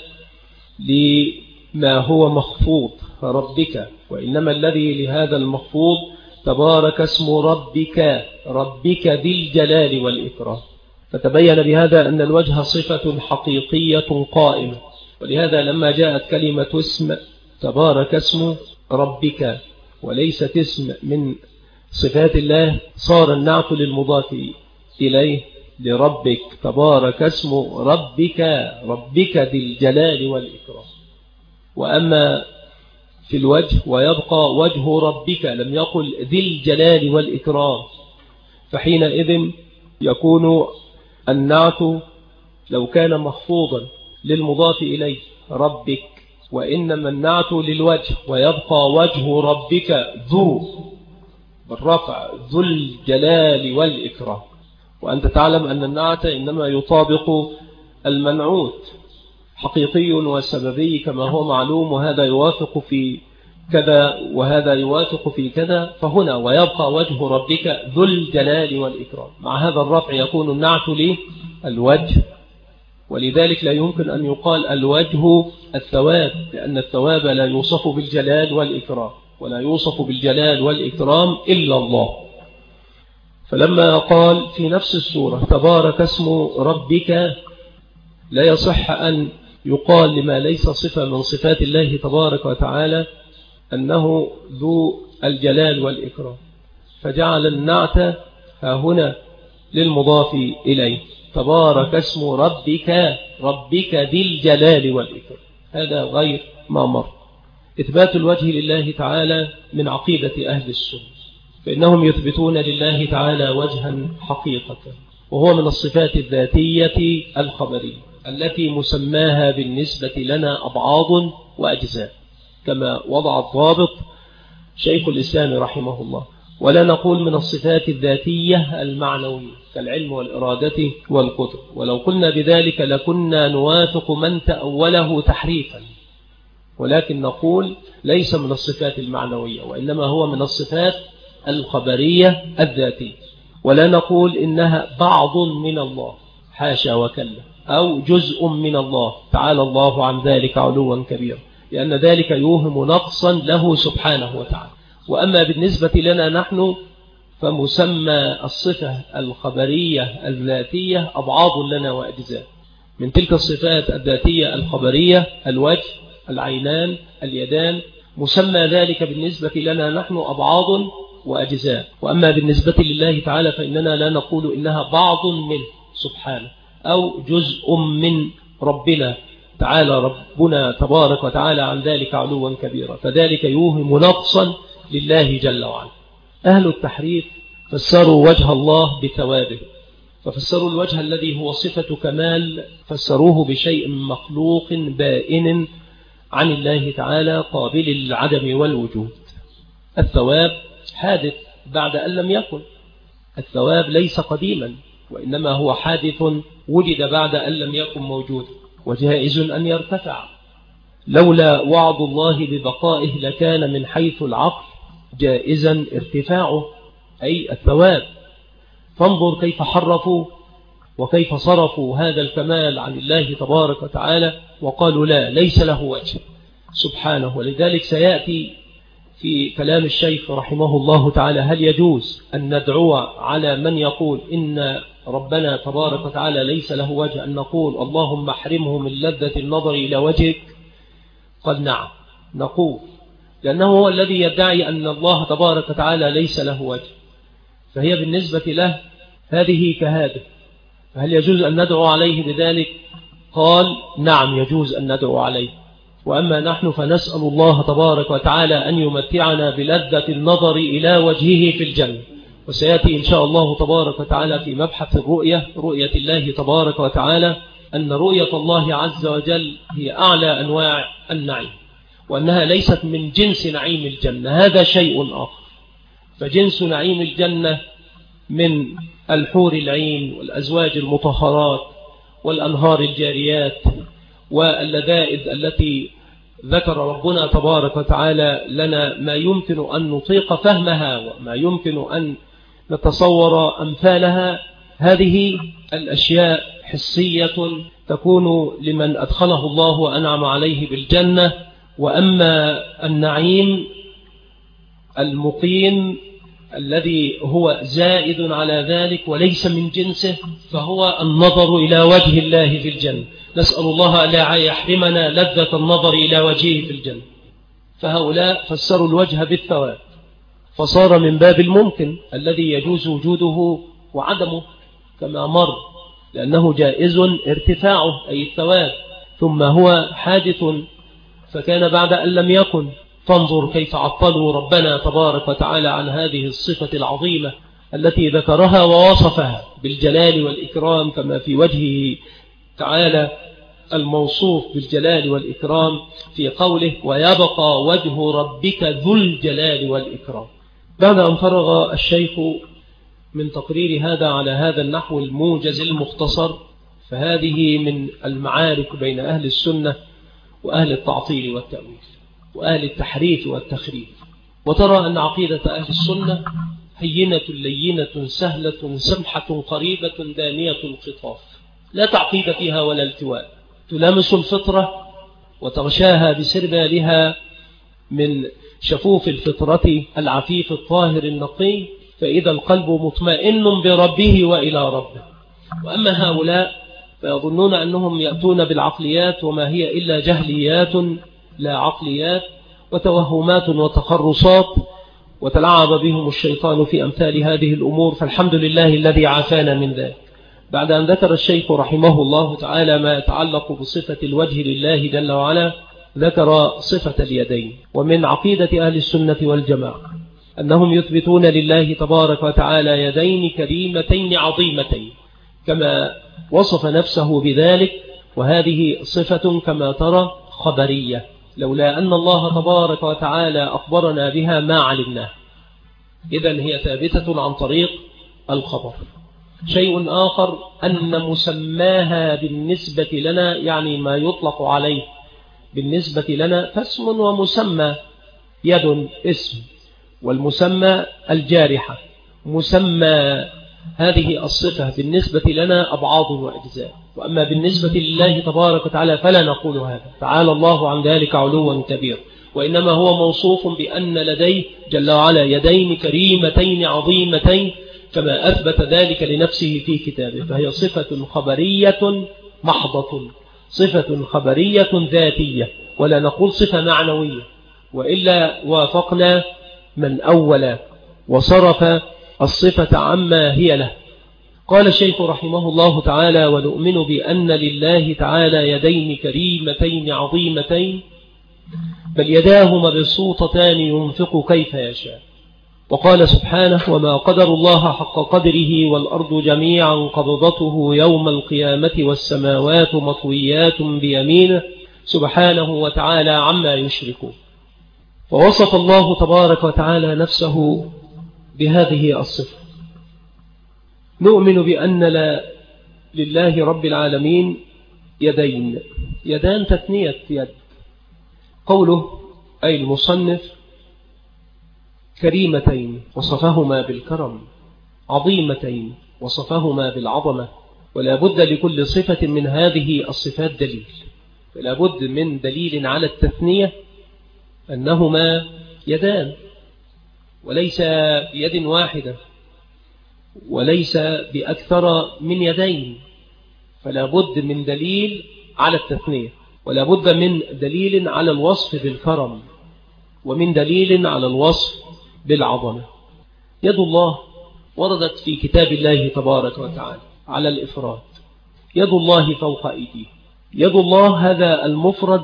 لما هو مخفوض ربك، وإنما الذي لهذا المخفوض تبارك اسم ربك ذي الجلال والإكرام. فتبين بهذا أن الوجه صفة حقيقية قائمة، ولهذا لما جاءت كلمة اسم تبارك اسم ربك وليست اسم من صفات الله صار النعت للمضاف إليه لربك تبارك اسم ربك ذي الجلال والإكرام. وأما في الوجه ويبقى وجه ربك لم يقل ذي الجلال والإكرام، فحينئذ يكون النعت لو كان مخفوضا للمضاف إليه ربك، وإنما النعت للوجه ويبقى وجه ربك ذو بالرفع ذو الجلال والإكرام. وأنت تعلم أن النعت إنما يطابق المنعوت، حقيقي وسببي كما هو معلوم، وهذا يوافق في كذا وهذا يوافق في كذا. فهنا ويبقى وجه ربك ذو الجلال والإكرام، مع هذا الرفع يكون النعت للوجه، ولذلك لا يمكن أن يقال الوجه الثواب، لأن الثواب لا يوصف بالجلال والإكرام، ولا يوصف بالجلال والإكرام إلا الله. فلما قال في نفس السورة تبارك اسم ربك، لا يصح أن يقال لما ليس صفة من صفات الله تبارك وتعالى أنه ذو الجلال والإكرام، فجعل النعت هنا للمضاف إليه، تبارك اسم ربك ذي الجلال والإكرام. هذا غير ما مر. إثبات الوجه لله تعالى من عقيدة أهل السنة، فإنهم يثبتون لله تعالى وجها حقيقة، وهو من الصفات الذاتية الخبرية التي مسماها بالنسبة لنا أبعاض وأجزاء، كما وضع الضابط شيخ الإسلام رحمه الله. ولا نقول من الصفات الذاتية المعنوية كالعلم والإرادة والقدر، ولو قلنا بذلك لكنا نوافق من تأوله تحريفا، ولكن نقول ليس من الصفات المعنوية، وإنما هو من الصفات الخبرية الذاتية. ولا نقول إنها بعض من الله، حاشا وكلا، أو جزء من الله، تعالى الله عن ذلك علوا كبيرا، لأن ذلك يوهم نقصا له سبحانه وتعالى. وأما بالنسبة لنا نحن فمسمى الصفة الخبرية الذاتية أبعاض لنا وأجزاء. من تلك الصفات الذاتية الخبرية الوجه، العينان، اليدان، مسمى ذلك بالنسبة لنا نحن أبعاض وأجزاء. وأما بالنسبة لله تعالى فإننا لا نقول إنها بعض منه سبحانه أو جزء من ربنا تعالى، ربنا تبارك وتعالى عن ذلك علوا كبيرا، فذلك يوهم نقصا لله جل وعلا. أهل التحريف فسروا وجه الله بثوابه، ففسروا الوجه الذي هو صفة كمال فسروه بشيء مخلوق بائن عن الله تعالى قابل للعدم والوجود. الثواب حادث بعد أن لم يكن، الثواب ليس قديما، وإنما هو حادث وجد بعد أن لم يكن موجود، وجائز أن يرتفع. لولا وعد الله ببقائه لكان من حيث العقل جائزا ارتفاعه، أي الثواب. فانظر كيف حرفوا وكيف صرفوا هذا الكمال عن الله تبارك وتعالى، وقالوا لا، ليس له وجه سبحانه. ولذلك سيأتي في كلام الشيخ رحمه الله تعالى هل يجوز أن ندعو على من يقول إن ربنا تبارك وتعالى ليس له وجه أن نقول اللهم احرمه من لذة النظر إلى وجهك؟ قال نعم نقول، لأنه هو الذي يدعي أن الله تبارك وتعالى ليس له وجه، فهي بالنسبة له هذه كهذا، فهل يجوز أن ندعو عليه بذلك؟ قال نعم يجوز أن ندعو عليه. وأما نحن فنسأل الله تبارك وتعالى أن يمتعنا بلذة النظر إلى وجهه في الجنة. وسيأتي إن شاء الله تبارك وتعالى في مبحث الرؤية، رؤية الله تبارك وتعالى، أن رؤية الله عز وجل هي أعلى أنواع النعيم، وأنها ليست من جنس نعيم الجنة، هذا شيء آخر. فجنس نعيم الجنة من الحور العين والأزواج المطهرات والأنهار الجاريات واللذائذ التي ذكر ربنا تبارك وتعالى لنا ما يمكن أن نطيق فهمها وما يمكن أن نتصور أمثالها. هذه الأشياء حسية تكون لمن أدخله الله وأنعم عليه بالجنة. وأما النعيم المقيم الذي هو زائد على ذلك وليس من جنسه فهو النظر إلى وجه الله في الجنة. نسأل الله ألا يحرمنا لذة النظر إلى وجهه في الجنة. فهؤلاء فسروا الوجه بالثواب، فصار من باب الممكن الذي يجوز وجوده وعدمه كما مر، لأنه جائز ارتفاعه أي الثواب، ثم هو حادث فكان بعد أن لم يكن. فانظر كيف عطلوا ربنا تبارك وتعالى عن هذه الصفة العظيمة التي ذكرها ووصفها بالجلال والإكرام، كما في وجهه تعالى الموصوف بالجلال والإكرام في قوله ويبقى وجه ربك ذو الجلال والإكرام. بعد أن فرغ الشيخ من تقرير هذا على هذا النحو الموجز المختصر، فهذه من المعارك بين أهل السنة وأهل التعطيل والتأويل وأهل التحريف والتخريف. وترى أن عقيدة أهل السنة هينة لينة سهلة سمحة قريبة دانية القطاف، لا تعقيد فيها ولا التواء، تلامس الفطرة وتغشاها بسربالها من شفوف الفطرة العفيف الطاهر النقي، فإذا القلب مطمئن بربه وإلى ربه. وأما هؤلاء فيظنون أنهم يأتون بالعقليات وما هي إلا جهليات لا عقليات وتوهمات وتخرصات، وتلعب بهم الشيطان في أمثال هذه الأمور. فالحمد لله الذي عافانا من ذلك. بعد أن ذكر الشيخ رحمه الله تعالى ما يتعلق بصفة الوجه لله جل وعلا، ذكر صفة اليدين. ومن عقيدة أهل السنة والجماعة أنهم يثبتون لله تبارك وتعالى يدين كريمتين عظيمتين كما وصف نفسه بذلك، وهذه صفة كما ترى خبرية، لولا أن الله تبارك وتعالى أخبرنا بها ما علمناه، إذن هي ثابتة عن طريق الخبر. شيء آخر أن مسماها بالنسبة لنا، يعني ما يطلق عليه بالنسبة لنا، فاسم ومسمى. يد اسم، والمسمى الجارحة. مسمى هذه الصفة بالنسبة لنا أبعاض وأجزاء، وأما بالنسبة لله تبارك وتعالى فلا نقول هذا، تعالى الله عن ذلك علوا كبير، وإنما هو موصوف بأن لديه جل وعلا يدين كريمتين عظيمتين كما أثبت ذلك لنفسه في كتابه. فهي صفة خبرية محضة، صفة خبرية ذاتية، ولا نقول صفة معنوية، وإلا وافقنا من أول وصرف الصفة عما هي له. قال الشيخ رحمه الله تعالى: ونؤمن بأن لله تعالى يدين كريمتين عظيمتين بل يداه مبسوطتان ينفق كيف يشاء. وقال سبحانه: وما قدر الله حق قدره والأرض جميعا قبضته يوم القيامة والسماوات مطويات بيمينه سبحانه وتعالى عما يشركون. ووصف الله تبارك وتعالى نفسه بهذه الصفة. نؤمن بأن لله رب العالمين يدين، يدان تثنية يد. قوله أي المصنف كريمتين وصفهما بالكرم، عظيمتين وصفهما بالعظمة، ولا بد لكل صفة من هذه الصفات دليل، فلا بد من دليل على التثنية أنهما يدان، وليس بيد واحدة وليس بأكثر من يدين، فلا بد من دليل على التثنية، ولا بد من دليل على الوصف بالكرم، ومن دليل على الوصف بالعظمة. يد الله وردت في كتاب الله تبارك وتعالى على الإفراد، يد الله فوق أيديه. يد الله هذا المفرد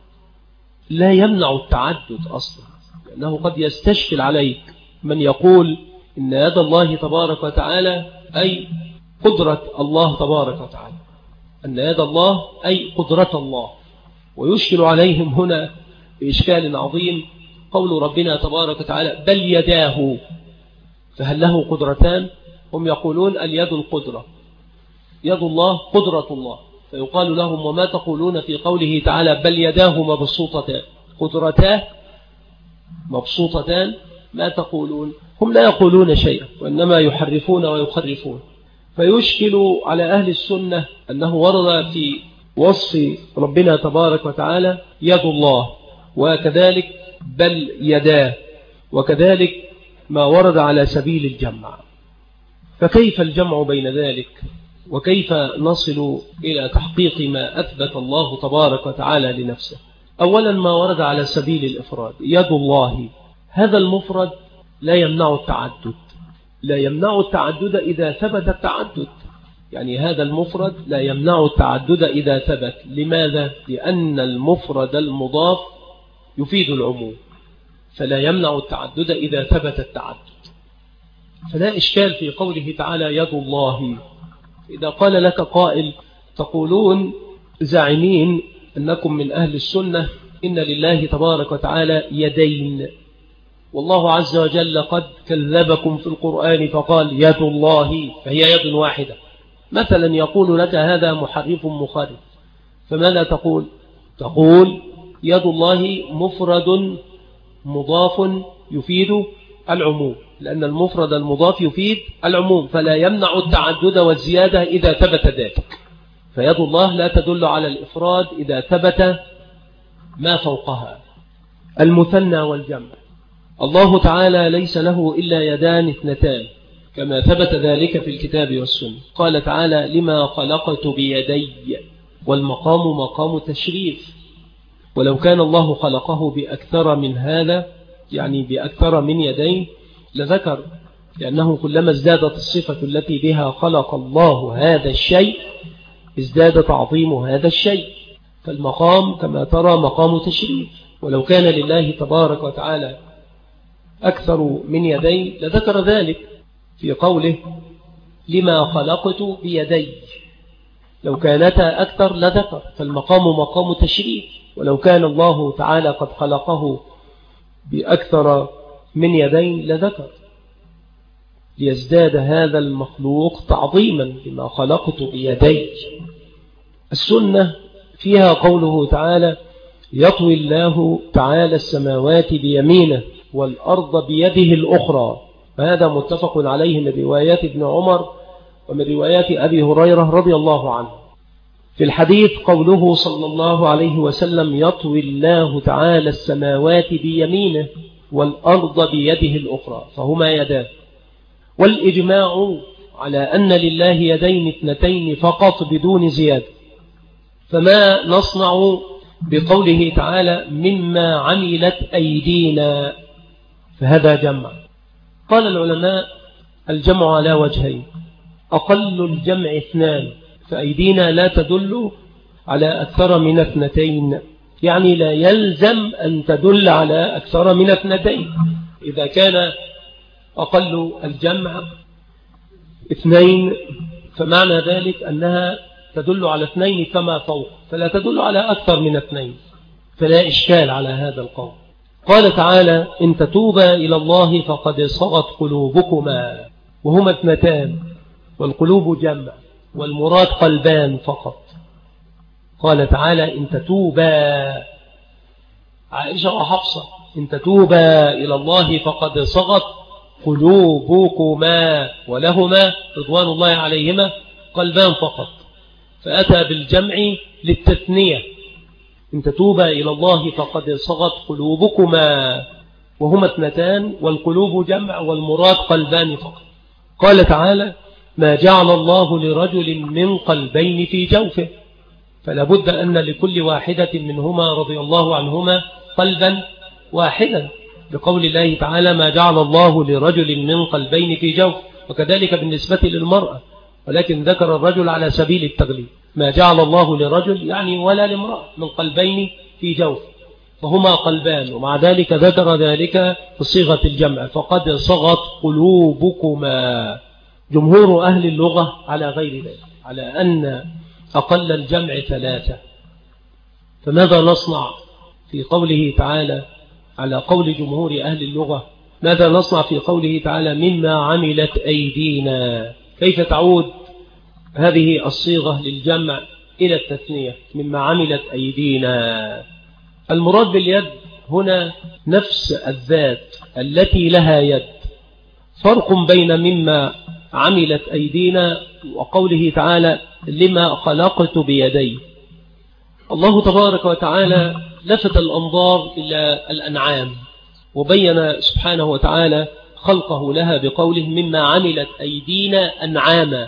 لا يمنع التعدد أصلا، لأنه قد يستشكل عليك من يقول إن يد الله تبارك وتعالى أي قدرة الله تبارك وتعالى، أن يد الله أي قدرة الله، ويشكل عليهم هنا بإشكال عظيم قول ربنا تبارك وتعالى بل يداه، فهل له قدرتان؟ هم يقولون اليد القدرة، يد الله قدرة الله، فيقال لهم وما تقولون في قوله تعالى بل يداه مبسوطتان، قدرتاه مبسوطتان، ما تقولون؟ هم لا يقولون شيئا، وإنما يحرفون ويخرفون. فيشكل على أهل السنة أنه ورد في وصف ربنا تبارك وتعالى يد الله، وكذلك بل يداه، وكذلك ما ورد على سبيل الجمع. فكيف الجمع بين ذلك؟ وكيف نصل إلى تحقيق ما أثبت الله تبارك وتعالى لنفسه؟ أولا ما ورد على سبيل الإفراد يد الله، هذا المفرد لا يمنع التعدد، لا يمنع التعدد إذا ثبت التعدد، يعني هذا المفرد لا يمنع التعدد إذا ثبت. لماذا؟ لأن المفرد المضاف يفيد العموم، فلا يمنع التعدد إذا ثبت التعدد. فلا إشكال في قوله تعالى يد الله. إذا قال لك قائل تقولون زاعمين أنكم من أهل السنة إن لله تبارك وتعالى يدين، والله عز وجل قد كذبكم في القرآن فقال يد الله، فهي يد واحدة. مثلا يقول لك هذا محرف مخالف، فماذا تقول؟ تقول يد الله مفرد مضاف يفيد العموم، لأن المفرد المضاف يفيد العموم، فلا يمنع التعدد والزيادة إذا ثبت ذلك. فيد الله لا تدل على الإفراد إذا ثبت ما فوقها. المثنى والجمع، الله تعالى ليس له إلا يدان اثنتان كما ثبت ذلك في الكتاب والسنة. قال تعالى لما خلقت بيدي، والمقام مقام تشريف، ولو كان الله خلقه بأكثر من هذا، يعني بأكثر من يدين لذكر، لأنه كلما ازدادت الصفة التي بها خلق الله هذا الشيء ازداد تعظيم هذا الشيء. فالمقام كما ترى مقام تشريف، ولو كان لله تبارك وتعالى أكثر من يدين لذكر ذلك في قوله لما خلقت بيدي، لو كانتا أكثر لذكر، فالمقام مقام تشريف. ولو كان الله تعالى قد خلقه بأكثر من يدين لذكر، ليزداد هذا المخلوق تعظيما لما خلقت بيدي. السنة فيها قوله تعالى يطوي الله تعالى السماوات بيمينه والأرض بيده الأخرى، فهذا متفق عليه من روايات ابن عمر ومن روايات أبي هريرة رضي الله عنه. في الحديث قوله صلى الله عليه وسلم يطوي الله تعالى السماوات بيمينه والأرض بيده الأخرى، فهما يدان. والإجماع على أن لله يدين اثنتين فقط بدون زيادة. فما نصنع بقوله تعالى مما عملت أيدينا؟ فهذا جمع. قال العلماء الجمع على وجهين، أقل الجمع اثنان، فأيدينا لا تدل على أكثر من اثنتين، يعني لا يلزم أن تدل على أكثر من اثنتين. إذا كان أقل الجمع اثنين فمعنى ذلك أنها تدل على اثنين كما فوق، فلا تدل على أكثر من اثنين، فلا إشكال على هذا القول. قال تعالى إن تتوبا إلى الله فقد صغت قلوبكما، وهما اثنتان، والقلوب جمع، والمراد قلبان فقط. قال تعالى إن تتوبا، عائشة وحفصة، إن تتوبا إلى الله فقد صغت قلوبكما، ولهما رضوان الله عليهما قلبان فقط، فأتى بالجمع للتثنية. إن تتوبا إلى الله فقد صغت قلوبكما، وهما اثنتان، والقلوب جمع، والمراد قلبان فقط. قال تعالى ما جعل الله لرجل من قلبين في جوفه، فلا بد أن لكل واحدة منهما رضي الله عنهما قلبا واحدا، بقول الله تعالى ما جعل الله لرجل من قلبين في جوفه. وكذلك بالنسبة للمرأة، ولكن ذكر الرجل على سبيل التغليب، ما جعل الله لرجل يعني ولا لامرأة من قلبين في جوف، فهما قلبان، ومع ذلك ذكر ذلك بصيغة الجمع فقد صغت قلوبكما. جمهور أهل اللغة على غير ذلك، على أن أقل الجمع ثلاثة. فماذا نصنع في قوله تعالى على قول جمهور أهل اللغة؟ ماذا نصنع في قوله تعالى مما عملت أيدينا؟ كيف تعود هذه الصيغة للجمع إلى التثنية مما عملت أيدينا؟ المراد باليد هنا نفس الذات التي لها يد. فرق بين مما عملت أيدينا وقوله تعالى لما خلقت بيدي. الله تبارك وتعالى لفت الأنظار إلى الأنعام، وبين سبحانه وتعالى خلقه لها بقوله مما عملت أيدينا أنعاما.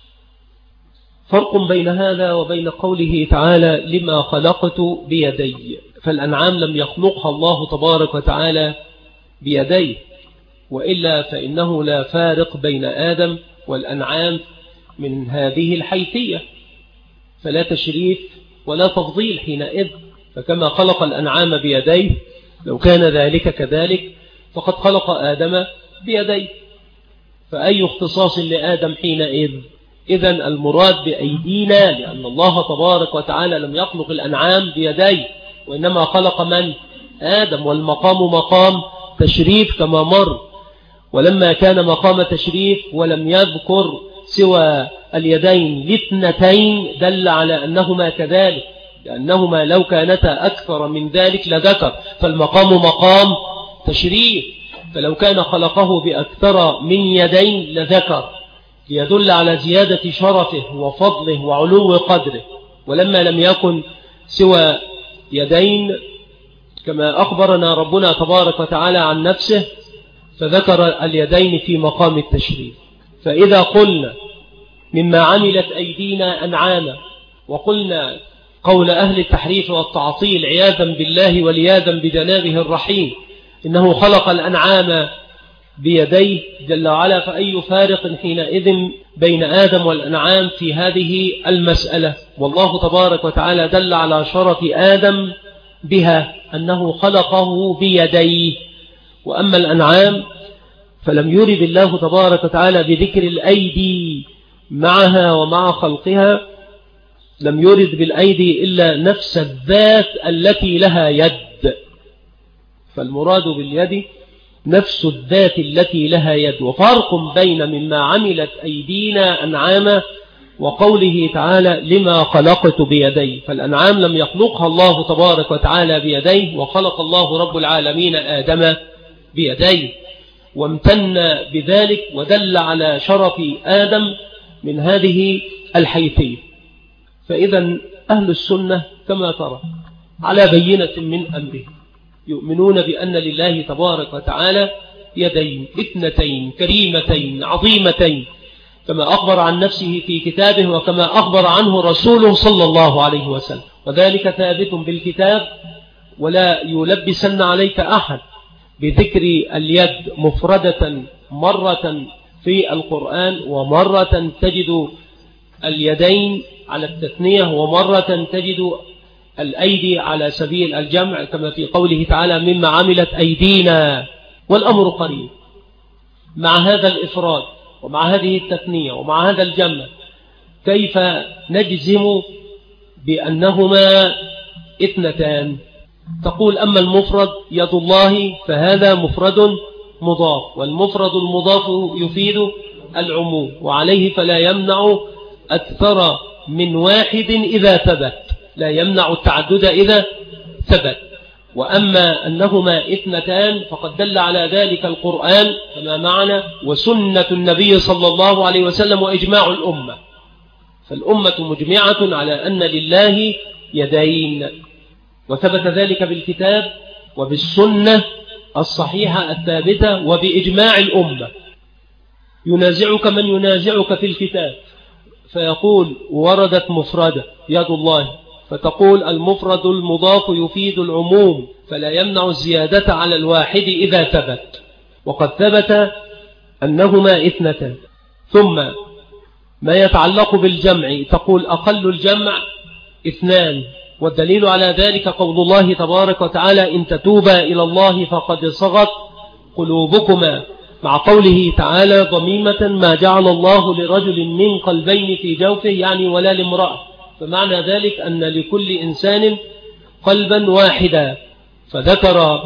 فرق بين هذا وبين قوله تعالى لما خلقت بيدي، فالأنعام لم يخلقها الله تبارك وتعالى بيديه، وإلا فإنه لا فارق بين آدم والأنعام من هذه الحيثية، فلا تشريف ولا تفضيل حينئذ. فكما خلق الأنعام بيديه لو كان ذلك كذلك فقد خلق آدم بيديه، فأي اختصاص لآدم حينئذ؟ إذن المراد بأيدينا، لأن الله تبارك وتعالى لم يخلق الأنعام بيديه، وإنما خلق من؟ آدم، والمقام مقام تشريف كما مر. ولما كان مقام تشريف ولم يذكر سوى اليدين الاثنتين دل على أنهما كذلك، لأنهما لو كانتا أكثر من ذلك لذكر، فالمقام مقام تشريف، فلو كان خلقه بأكثر من يدين لذكر، ليدل على زيادة شرفه وفضله وعلو قدره. ولما لم يكن سوى يدين كما أخبرنا ربنا تبارك وتعالى عن نفسه فذكر اليدين في مقام التشريف. فإذا قلنا مما عملت أيدينا أنعاما، وقلنا قول أهل التحريف والتعطيل عياذا بالله ولياذا بجنابه الرحيم إنه خلق الأنعام بيديه جل وعلا، فأي فارق حينئذ بين آدم والأنعام في هذه المسألة؟ والله تبارك وتعالى دل على شرف آدم بها أنه خلقه بيديه. وأما الأنعام فلم يرد الله تبارك وتعالى بذكر الأيدي معها ومع خلقها، لم يرد بالأيدي إلا نفس الذات التي لها يد، فالمراد باليد نفس الذات التي لها يد. وفرق بين مما عملت أيدينا أنعاما وقوله تعالى لما خلقت بيدي، فالأنعام لم يخلقها الله تبارك وتعالى بيديه، وخلق الله رب العالمين آدم بيديه وامتن بذلك ودل على شرف آدم من هذه الحيثية. فإذا أهل السنة كما ترى على بينة من أمره، يؤمنون بأن لله تبارك وتعالى يدين اثنتين كريمتين عظيمتين كما أخبر عن نفسه في كتابه وكما أخبر عنه رسوله صلى الله عليه وسلم، وذلك ثابت بالكتاب. ولا يلبسن عليك أحد بذكر اليد مفردة مرة في القرآن، ومرة تجد اليدين على التثنية، ومرة تجد الأيدي على سبيل الجمع كما في قوله تعالى مما عملت أيدينا، والأمر قريب. مع هذا الإفراد ومع هذه التثنية ومع هذا الجمع كيف نجزم بأنهما اثنتان؟ تقول أما المفرد يد الله فهذا مفرد مضاف، والمفرد المضاف يفيد العموم، وعليه فلا يمنع أكثر من واحد إذا ثبت، لا يمنع التعدد إذا ثبت. وأما أنهما اثنتان فقد دل على ذلك القرآن كما معنا وسنة النبي صلى الله عليه وسلم وإجماع الأمة، فالأمة مجمعة على أن لله يدين، وثبت ذلك بالكتاب وبالسنة الصحيحة الثابتة وبإجماع الأمة. ينازعك من ينازعك في الكتاب فيقول وردت مفردة يد الله، فتقول المفرد المضاف يفيد العموم فلا يمنع الزيادة على الواحد إذا ثبت، وقد ثبت أنهما اثنتان. ثم ما يتعلق بالجمع تقول أقل الجمع اثنان، والدليل على ذلك قول الله تبارك وتعالى إن تتوبا إلى الله فقد صغت قلوبكما، مع قوله تعالى ضميمة ما جعل الله لرجل من قلبين في جوفه، يعني ولا لامرأة، فمعنى ذلك أن لكل إنسان قلبا واحدا، فذكر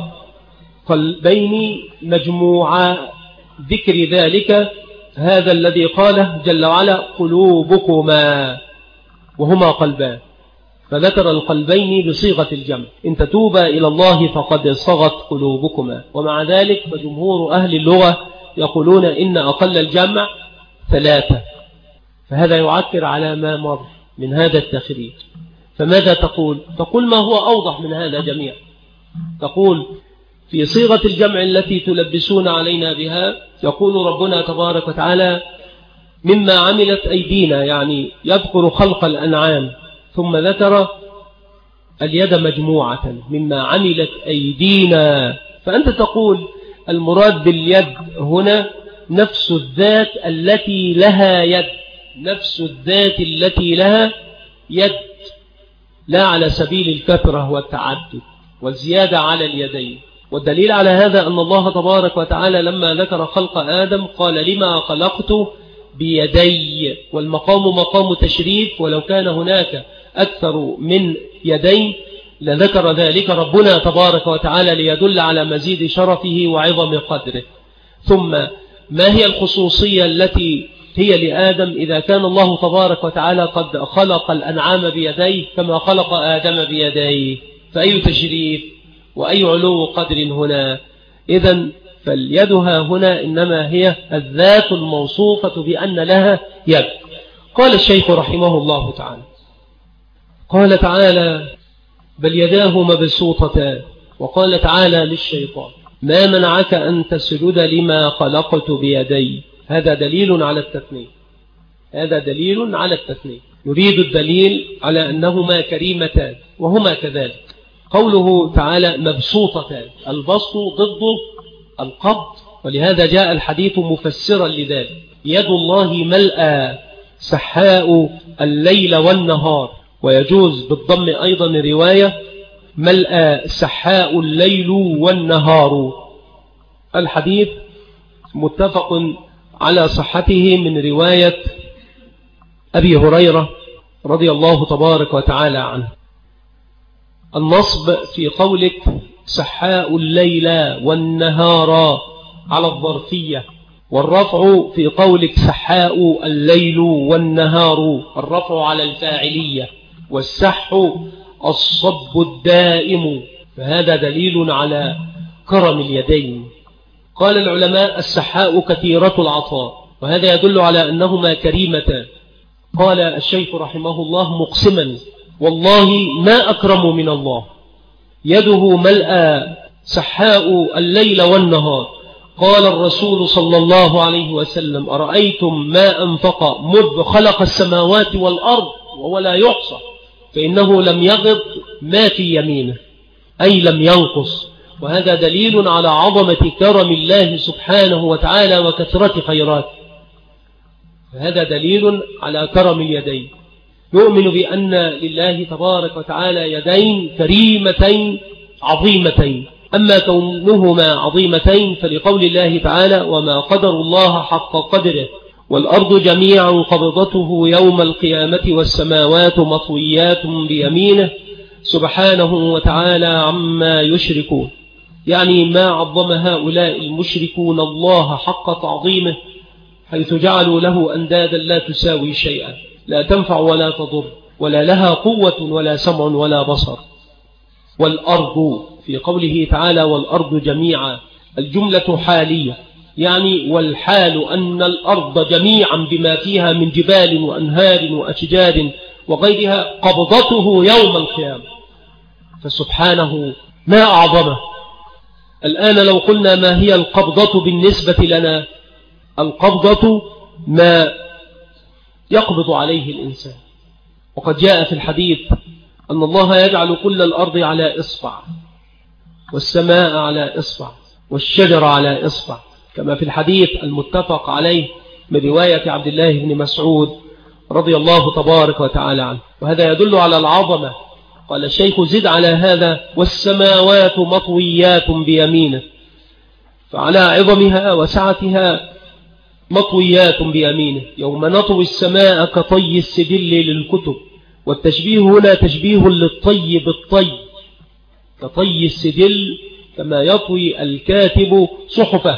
قلبين مجموعة. ذكر ذلك هذا الذي قاله جل وعلا قلوبكما وهما قلبان، فذكر القلبين بصيغة الجمع إن تتوبا إلى الله فقد صغت قلوبكما. ومع ذلك فجمهور أهل اللغة يقولون إن أقل الجمع ثلاثة، فهذا يعكر على ما مر من هذا التخريج. فماذا تقول؟ تقول ما هو أوضح من هذا جميعا، تقول في صيغة الجمع التي تلبسون علينا بها يقول ربنا تبارك وتعالى مما عملت أيدينا، يعني يذكر خلق الأنعام، ثم ذكر اليد مجموعة مما عملت أيدينا، فأنت تقول المراد باليد هنا نفس الذات التي لها يد، نفس الذات التي لها يد، لا على سبيل الكثرة والتعدد والزيادة على اليدين. والدليل على هذا أن الله تبارك وتعالى لما ذكر خلق آدم قال لما خلقت بيدي، والمقام مقام تشريف، ولو كان هناك أكثر من يدين لذكر ذلك ربنا تبارك وتعالى ليدل على مزيد شرفه وعظم قدره. ثم ما هي الخصوصية التي هي لآدم إذا كان الله تبارك وتعالى قد خلق الأنعام بيديه كما خلق آدم بيديه؟ فأي تشريف وأي علو قدر هنا؟ إذن فاليدها هنا إنما هي الذات الموصوفة بأن لها يد. قال الشيخ رحمه الله تعالى قال تعالى بل يداه مبسوطتان. وقال تعالى للشيطان ما منعك أن تسجد لما خلقت بيدي. هذا دليل على التثنية، هذا دليل على التثنية، يريد الدليل على أنهما كريمتان وهما كذلك. قوله تعالى مبسوطتان، البسط ضد القبض، ولهذا جاء الحديث مفسرا لذلك. يد الله ملأى سحاء الليل والنهار، ويجوز بالضم أيضا رواية ملأى سحاء الليل والنهار. الحديث متفق على صحته من رواية أبي هريرة رضي الله تبارك وتعالى عنه. النصب في قولك سحاء الليل والنهار على الظرفية، والرفع في قولك سحاء الليل والنهار الرفع على الفاعلية، والسح الصب الدائم، فهذا دليل على كرم اليدين. قال العلماء السحاء كثيرة العطاء، وهذا يدل على أنهما كريمتان. قال الشيخ رحمه الله مقسما والله ما أكرم من الله، يده ملأى سحاء الليل والنهار. قال الرسول صلى الله عليه وسلم أرأيتم ما أنفق مذ خلق السماوات والأرض ولا يحصى، فإنه لم يغض ما في يمينه، أي لم ينقص. وهذا دليل على عظمة كرم الله سبحانه وتعالى وكثرة خيراته، فهذا دليل على كرم اليدين. نؤمن بأن لله تبارك وتعالى يدين كريمتين عظيمتين، أما كونهما عظيمتين فلقول الله تعالى وما قدر الله حق قدره والأرض جميعا قبضته يوم القيامة والسماوات مطويات بيمينه سبحانه وتعالى عما يشركون. يعني ما عظم هؤلاء المشركون الله حق تعظيمه، حيث جعلوا له أندادا لا تساوي شيئا، لا تنفع ولا تضر، ولا لها قوة ولا سمع ولا بصر. والأرض في قوله تعالى والأرض جميعا، الجملة حالية، يعني والحال أن الأرض جميعا بما فيها من جبال وأنهار وأشجار وغيرها قبضته يوم القيامة، فسبحانه ما أعظمه. الآن لو قلنا ما هي القبضة بالنسبة لنا، القبضة ما يقبض عليه الإنسان. وقد جاء في الحديث أن الله يجعل كل الأرض على إصبع، والسماء على إصبع، والشجر على إصبع، كما في الحديث المتفق عليه من رواية عبد الله بن مسعود رضي الله تبارك وتعالى عنه. وهذا يدل على العظمة. قال الشيخ زد على هذا والسماوات مطويات بيمينه، فعلى عظمها وسعتها مطويات بيمينه. يوم نطوي السماء كطي السجل للكتب، والتشبيه هنا تشبيه للطي بالطي، كطي السجل كما يطوي الكاتب صحفه،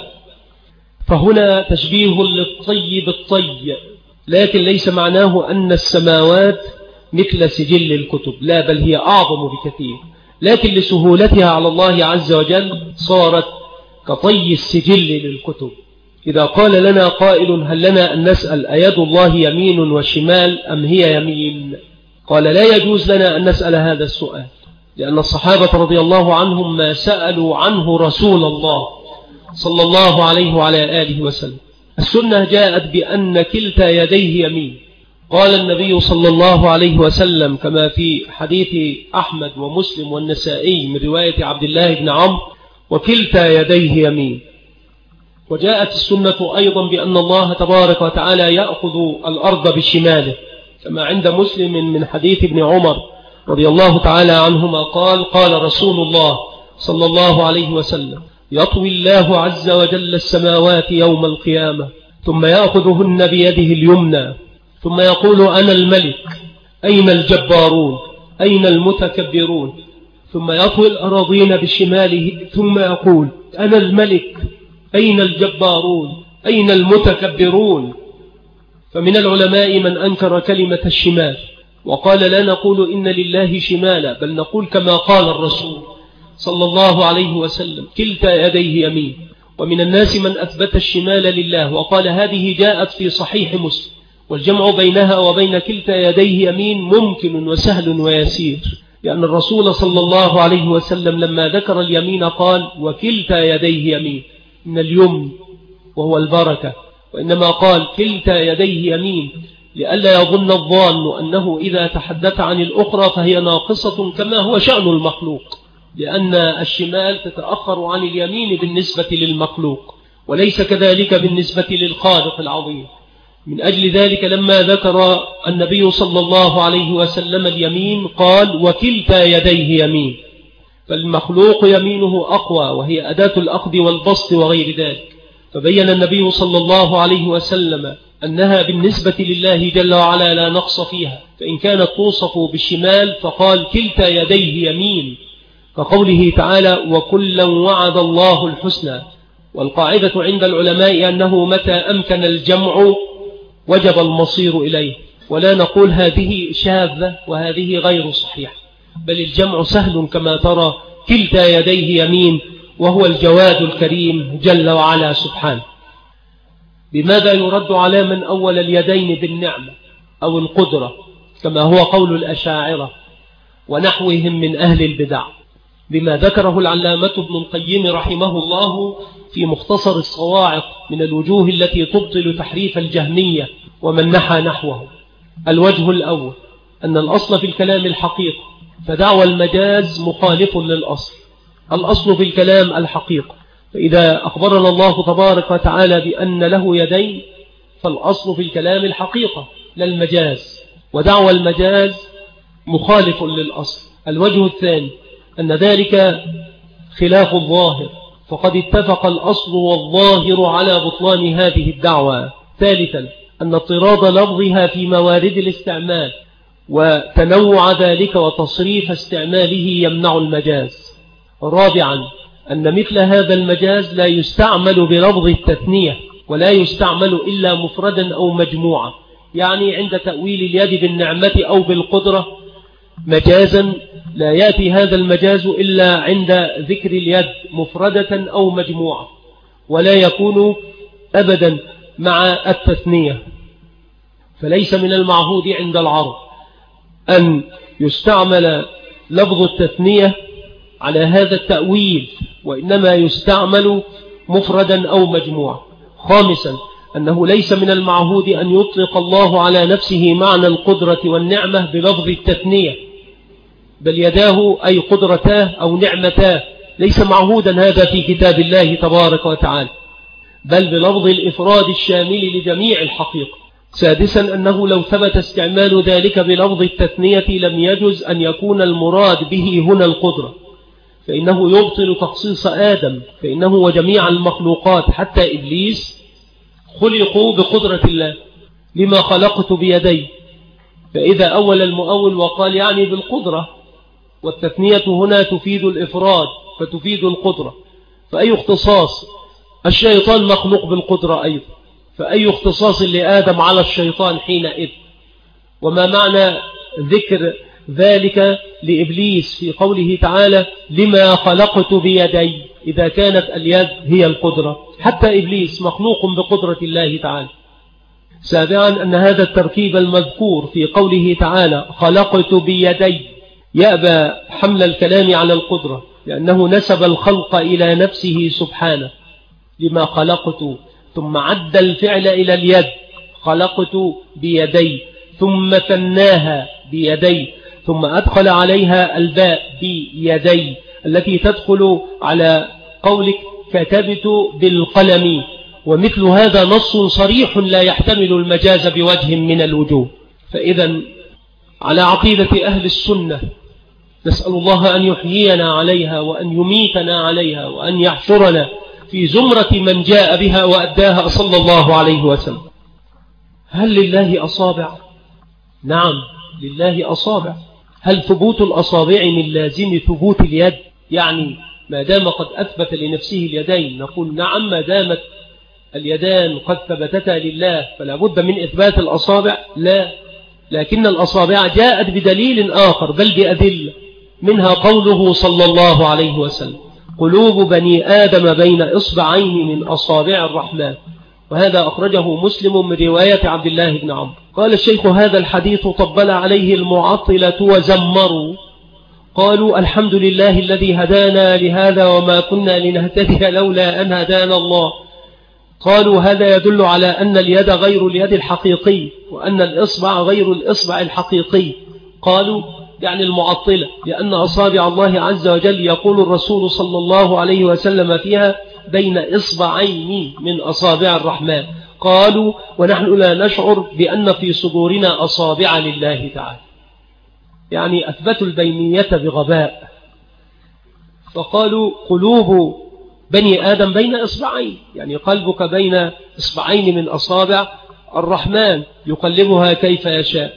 فهنا تشبيه للطي بالطي، لكن ليس معناه أن السماوات مثل سجل الكتب، لا، بل هي أعظم بكثير، لكن لسهولتها على الله عز وجل صارت كطي السجل للكتب. إذا قال لنا قائل هل لنا أن نسأل أيد الله يمين وشمال أم هي يمين؟ قال لا يجوز لنا أن نسأل هذا السؤال، لأن الصحابة رضي الله عنهم ما سألوا عنه رسول الله صلى الله عليه وعلى آله وسلم. السنة جاءت بأن كلتا يديه يمين. قال النبي صلى الله عليه وسلم كما في حديث أحمد ومسلم والنسائي من رواية عبد الله بن عمرو وكلتا يديه يمين. وجاءت السنة أيضا بأن الله تبارك وتعالى يأخذ الأرض بشماله، كما عند مسلم من حديث ابن عمر رضي الله تعالى عنهما قال قال رسول الله صلى الله عليه وسلم يطوي الله عز وجل السماوات يوم القيامة ثم يأخذهن بيده اليمنى ثم يقول أنا الملك، أين الجبارون، أين المتكبرون، ثم يطوي الأراضين بشماله ثم يقول أنا الملك، أين الجبارون، أين المتكبرون؟ فمن العلماء من أنكر كلمة الشمال وقال لا نقول إن لله شمالا، بل نقول كما قال الرسول صلى الله عليه وسلم كلتا يديه يمين. ومن الناس من أثبت الشمال لله وقال هذه جاءت في صحيح مسلم، والجمع بينها وبين كلتا يديه يمين ممكن وسهل ويسير، لأن الرسول صلى الله عليه وسلم لما ذكر اليمين قال وكلتا يديه يمين من اليمن وهو البركة، وإنما قال كلتا يديه يمين لئلا يظن الظان أنه إذا تحدث عن الأخرى فهي ناقصة كما هو شأن المخلوق، لأن الشمال تتأخر عن اليمين بالنسبة للمخلوق وليس كذلك بالنسبة للخالق العظيم. من أجل ذلك لما ذكر النبي صلى الله عليه وسلم اليمين قال وكلتا يديه يمين، فالمخلوق يمينه أقوى وهي أداة الأخذ والبسط وغير ذلك، فبين النبي صلى الله عليه وسلم أنها بالنسبة لله جل وعلا لا نقص فيها، فإن كانت توصف بالشمال فقال كلتا يديه يمين، كقوله تعالى وكلا وعد الله الحسنى. والقاعدة عند العلماء أنه متى أمكن الجمع وجب المصير إليه، ولا نقول هذه شاذة وهذه غير صحيحة، بل الجمع سهل كما ترى كلتا يديه يمين، وهو الجواد الكريم جل وعلا سبحانه. بماذا يرد على من أول اليدين بالنعمة أو القدرة كما هو قول الأشاعرة ونحوهم من أهل البدع؟ بما ذكره العلامة ابن القيم رحمه الله في مختصر الصواعق من الوجوه التي تبطل تحريف الجهمية ومن نحى نحوه. الوجه الأول أن الأصل في الكلام الحقيقة، فدعوى المجاز مخالف للأصل. الأصل في الكلام الحقيقة، فإذا أخبرنا الله تبارك وتعالى بأن له يدين فالأصل في الكلام الحقيقة لا المجاز، ودعوى المجاز مخالف للأصل. الوجه الثاني أن ذلك خلاف الظاهر، فقد اتفق الأصل والظاهر على بطلان هذه الدعوة. ثالثا أن اضطراد لفظها في موارد الاستعمال وتنوع ذلك وتصريف استعماله يمنع المجاز. رابعا أن مثل هذا المجاز لا يستعمل بلفظ التثنية ولا يستعمل إلا مفردا أو مجموعة، يعني عند تأويل اليد بالنعمة أو بالقدرة مجازا لا يأتي هذا المجاز إلا عند ذكر اليد مفردة أو مجموعة، ولا يكون أبدا مع التثنية. فليس من المعهود عند العرب أن يستعمل لفظ التثنية على هذا التأويل، وإنما يستعمل مفردا أو مجموعة. خامسا أنه ليس من المعهود أن يطلق الله على نفسه معنى القدرة والنعمة بلفظ التثنية، بل يداه أي قدرتاه أو نعمتاه، ليس معهودا هذا في كتاب الله تبارك وتعالى، بل بلفظ الإفراد الشامل لجميع الحقيقة. سادسا أنه لو ثبت استعمال ذلك بلفظ التثنية لم يجوز أن يكون المراد به هنا القدرة، فإنه يبطل تخصيص آدم، فإنه وجميع المخلوقات حتى إبليس خلقوا بقدرة الله، لما خلقت بيدي. فإذا أول المؤول وقال يعني بالقدرة، والتثنية هنا تفيد الإفراد فتفيد القدرة، فأي اختصاص؟ الشيطان مخلوق بالقدرة أيضا، فأي اختصاص لآدم على الشيطان حينئذ؟ وما معنى ذكر ذلك لإبليس في قوله تعالى لما خلقت بيدي، إذا كانت اليد هي القدرة؟ حتى إبليس مخلوق بقدرة الله تعالى. سابعا أن هذا التركيب المذكور في قوله تعالى خلقت بيدي يأبى حمل الكلام على القدرة، لأنه نسب الخلق إلى نفسه سبحانه، لما خلقت، ثم عد الفعل إلى اليد، خلقت بيدي، ثم ثناها بيدي، ثم أدخل عليها الباء بيدي التي تدخل على قولك كتبت بالقلم. ومثل هذا نص صريح لا يحتمل المجاز بوجه من الوجوه. فإذا على عقيدة أهل السنة نسأل الله أن يحيينا عليها وأن يميتنا عليها وأن يحشرنا في زمرة من جاء بها وأداها صلى الله عليه وسلم. هل لله أصابع؟ نعم لله أصابع، هل ثبوت الأصابع من لازم ثبوت اليد؟ يعني ما دام قد أثبت لنفسه اليدين نقول نعم، ما دامت اليدان قد ثبتتا لله فلا بد من إثبات الأصابع؟ لا، لكن الأصابع جاءت بدليل آخر بل بأدلة، منها قوله صلى الله عليه وسلم: قلوب بني آدم بين إصبعين من أصابع الرحمن، وهذا أخرجه مسلم من رواية عبد الله بن عمرو. قال الشيخ: هذا الحديث طبل عليه المعطلة وزمروا، قالوا: الحمد لله الذي هدانا لهذا وما كنا لنهتدي لولا أن هدانا الله. قالوا: هذا يدل على أن اليد غير اليد الحقيقي، وأن الإصبع غير الإصبع الحقيقي. قالوا يعني المعطلة، لأن أصابع الله عز وجل يقول الرسول صلى الله عليه وسلم فيها بين إصبعين من أصابع الرحمن. قالوا: ونحن لا نشعر بأن في صدورنا أصابع لله تعالى. يعني أثبتوا البينية بغباء، فقالوا: قلوب بني آدم بين إصبعين، يعني قلبك بين إصبعين من أصابع الرحمن يقلبها كيف يشاء.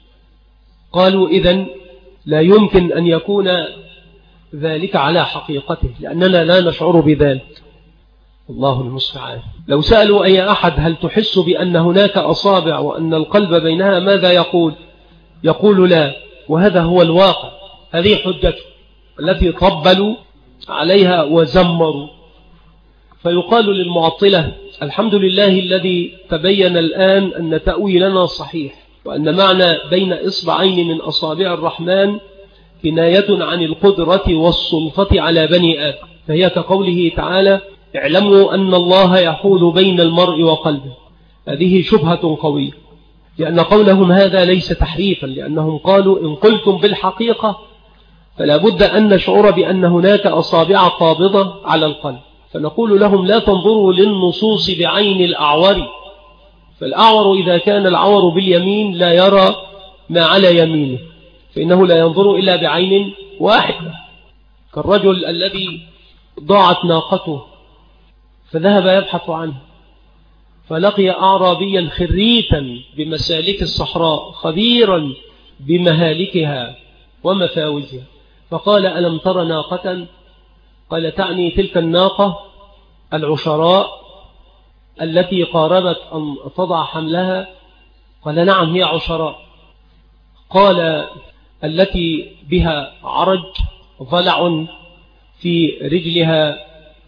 قالوا: إذن لا يمكن أن يكون ذلك على حقيقته، لأننا لا نشعر بذلك. الله المستعان. لو سألوا أي أحد: هل تحس بأن هناك أصابع وأن القلب بينها؟ ماذا يقول؟ يقول: لا. وهذا هو الواقع، هذه حجته التي طبلوا عليها وزمروا. فيقال للمعطلة: الحمد لله الذي تبين الآن أن تأويلنا صحيح، وأن معنى بين إصبعين من أصابع الرحمن كناية عن القدرة والسلطة على بني آدم، فهي كقوله تعالى: اعلموا أن الله يحول بين المرء وقلبه. هذه شبهة قوية، لأن قولهم هذا ليس تحريفا، لأنهم قالوا: إن قلتم بالحقيقة فلا بد أن نشعر بأن هناك أصابع قابضة على القلب. فنقول لهم: لا تنظروا للنصوص بعين الأعور، فالأعور إذا كان العور باليمين لا يرى ما على يمينه، فإنه لا ينظر إلا بعين واحدة، كالرجل الذي ضاعت ناقته فذهب يبحث عنه، فلقي أعرابيا خريتا بمسالك الصحراء خبيرا بمهالكها ومفاوزها، فقال: ألم تر ناقة؟ قال: تعني تلك الناقة العشراء التي قاربت أن تضع حملها؟ قال: نعم هي عشراء. قال: التي بها عرج ضلع في رجلها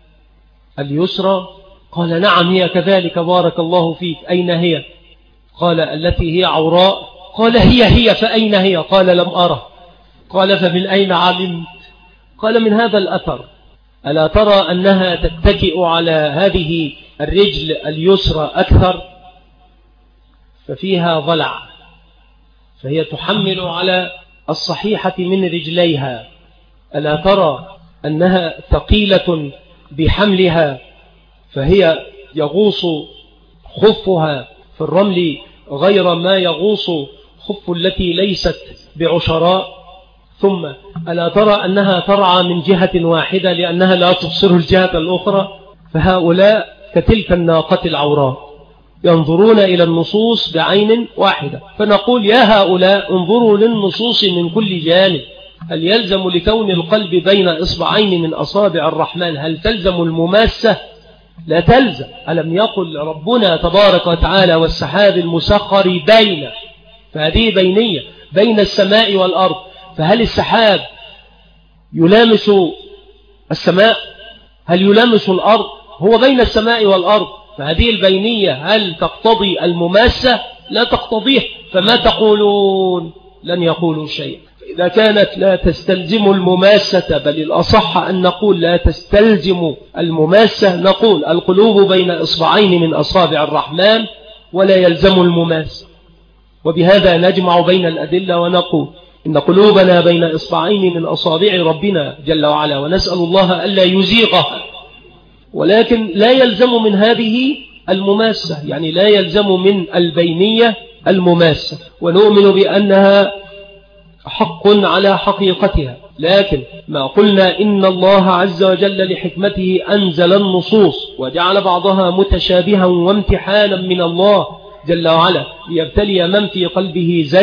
اليسرى؟ قال: نعم هي كذلك بارك الله فيك. أين هي؟ قال: التي هي عوراء. قال: هي فأين هي؟ قال: لم أره. قال: فمن أين علمت؟ قال: من هذا الأثر. ألا ترى أنها تتكئ على هذه الرجل اليسرى أكثر، ففيها ضلع، فهي تحمل على الصحيحة من رجليها. ألا ترى أنها ثقيلة بحملها، فهي يغوص خفها في الرمل غير ما يغوص خف التي ليست بعشراء. ثم ألا ترى أنها ترعى من جهة واحدة لأنها لا تبصر الجهة الأخرى؟ فهؤلاء كتلك الناقة العوراء ينظرون إلى النصوص بعين واحدة. فنقول: يا هؤلاء انظروا للنصوص من كل جانب. هل يلزم لكون القلب بين إصبعين من أصابع الرحمن هل تلزم المماسة؟ لا تلزم. ألم يقل ربنا تبارك وتعالى: والسحاب المسخر بين، فهذه بينية بين السماء والأرض. فهل السحاب يلامس السماء؟ هل يلامس الأرض؟ هو بين السماء والأرض، فهذه البينية هل تقتضي المماسة؟ لا تقتضيه. فما تقولون؟ لن يقولوا شيء. إذا كانت لا تستلزم المماسة، بل الأصح أن نقول لا تستلزم المماسة، نقول: القلوب بين إصبعين من أصابع الرحمن ولا يلزم المماسة. وبهذا نجمع بين الأدلة ونقول: إن قلوبنا بين إصبعين من أصابع ربنا جل وعلا، ونسأل الله ألا يزيغها. ولكن لا يلزم من هذه المماسة، يعني لا يلزم من البينية المماسة، ونؤمن بأنها حق على حقيقتها. لكن ما قلنا إن الله عز وجل لحكمته أنزل النصوص وجعل بعضها متشابها وامتحانا من الله جل وعلا ليبتلي من في قلبه زيغ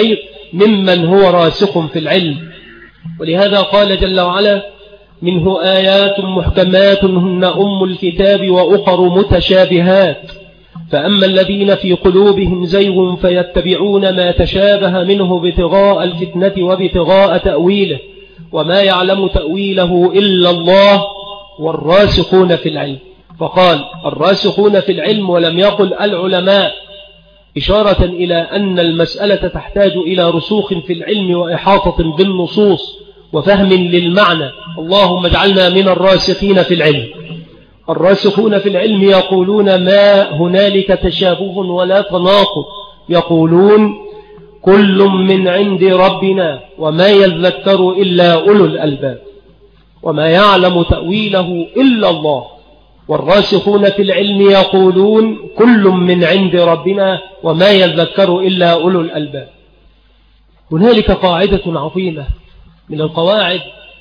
ممن هو راسخ في العلم. ولهذا قال جل وعلا: منه آيات محكمات هن أم الكتاب وأخر متشابهات فأما الذين في قلوبهم زيغ فيتبعون ما تشابه منه ابتغاء الفتنة وابتغاء تأويله وما يعلم تأويله إلا الله والراسخون في العلم. فقال الراسخون في العلم ولم يقل العلماء، إشارة إلى أن المسألة تحتاج إلى رسوخ في العلم وإحاطة بالنصوص وفهم للمعنى. اللهم اجعلنا من الراسخين في العلم. الراسخون في العلم يقولون ما هنالك تشابه ولا تناقض، يقولون كل من عند ربنا وما يذكر إلا أولو الألباب وما يعلم تأويله إلا الله. والراسخون في العلم يقولون كل من عند ربنا وما يذكر إلا أولو الألباب. هنالك قاعدة عظيمة من القواعد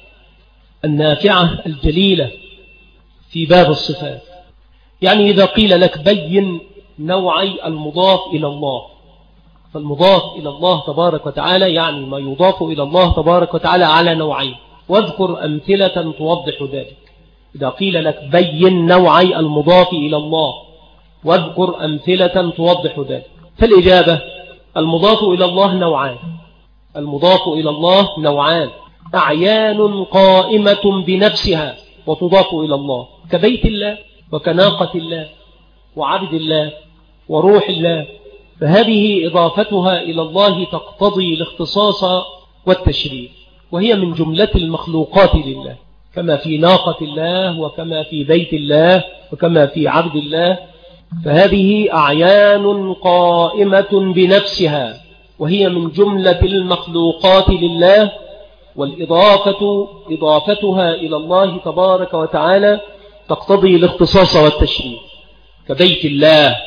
النافعة الجليلة في باب الصفات. يعني إذا قيل لك بين نوعي المضاف إلى الله، فالمضاف إلى الله تبارك وتعالى يعني ما يضاف إلى الله تبارك وتعالى على نوعين، واذكر أمثلة توضح ذلك. إذا قيل لك بين نوعي المضاف إلى الله واذكر أمثلة توضح ذلك، فالإجابة المضاف إلى الله نوعان. المضاف إلى الله نوعان: أعيان قائمة بنفسها وتضاف إلى الله كبيت الله وكناقة الله وعبد الله وروح الله، فهذه إضافتها إلى الله تقتضي الاختصاص والتشريف، وهي من جملة المخلوقات لله، كما في ناقة الله وكما في بيت الله وكما في عبد الله. فهذه أعيان قائمة بنفسها وهي من جملة المخلوقات لله، والإضافة إضافتها إلى الله تبارك وتعالى تقتضي الاختصاص والتشريف. كبيت الله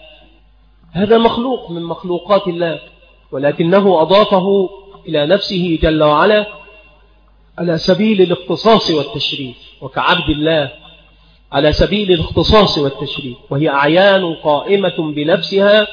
هذا مخلوق من مخلوقات الله، ولكنه أضافه إلى نفسه جل وعلا على سبيل الاختصاص والتشريف، وكعبد الله على سبيل الاختصاص والتشريف، وهي أعيان قائمة بنفسها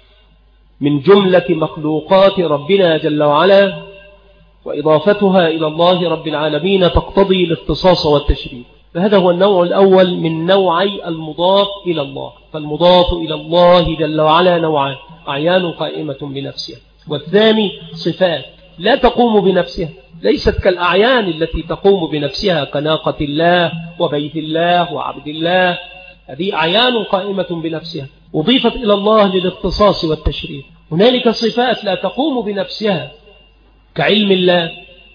من جملة مخلوقات ربنا جل وعلا، وإضافتها إلى الله رب العالمين تقتضي الاختصاص والتشريف. فهذا هو النوع الأول من نوعي المضاف إلى الله. فالمضاف إلى الله جل وعلا نوعان: أعيان قائمة بنفسها، والثاني صفات لا تقوم بنفسها، ليست كالأعيان التي تقوم بنفسها كناقة الله وبيت الله وعبد الله. هذه أعيان قائمة بنفسها أضيفت إلى الله للاختصاص والتشريف. هنالك صفات لا تقوم بنفسها كعلم الله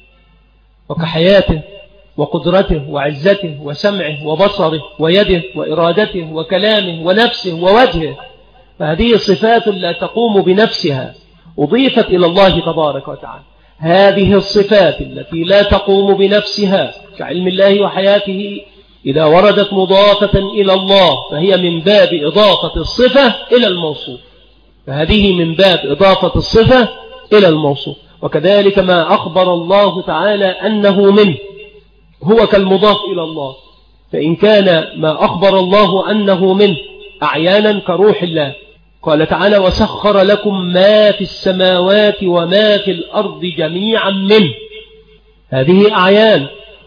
وكحياته وقدرته وعزته وسمعه وبصره ويده وإرادته وكلامه ونفسه ووجهه، فهذه صفات لا تقوم بنفسها أضيفت إلى الله تبارك وتعالى. هذه الصفات التي لا تقوم بنفسها كعلم الله وحياته إذا وردت مضافة إلى الله فهي من باب إضافة الصفة إلى الموصوف، فهذه من باب إضافة الصفة إلى الموصوف. وكذلك ما أخبر الله تعالى أنه منه هو كالمضاف إلى الله، فإن كان ما أخبر الله أنه منه أعيانا كروح الله، قال تعالى: وسخر لكم ما في السماوات وما في الأرض جميعا منه. هذه أعيان،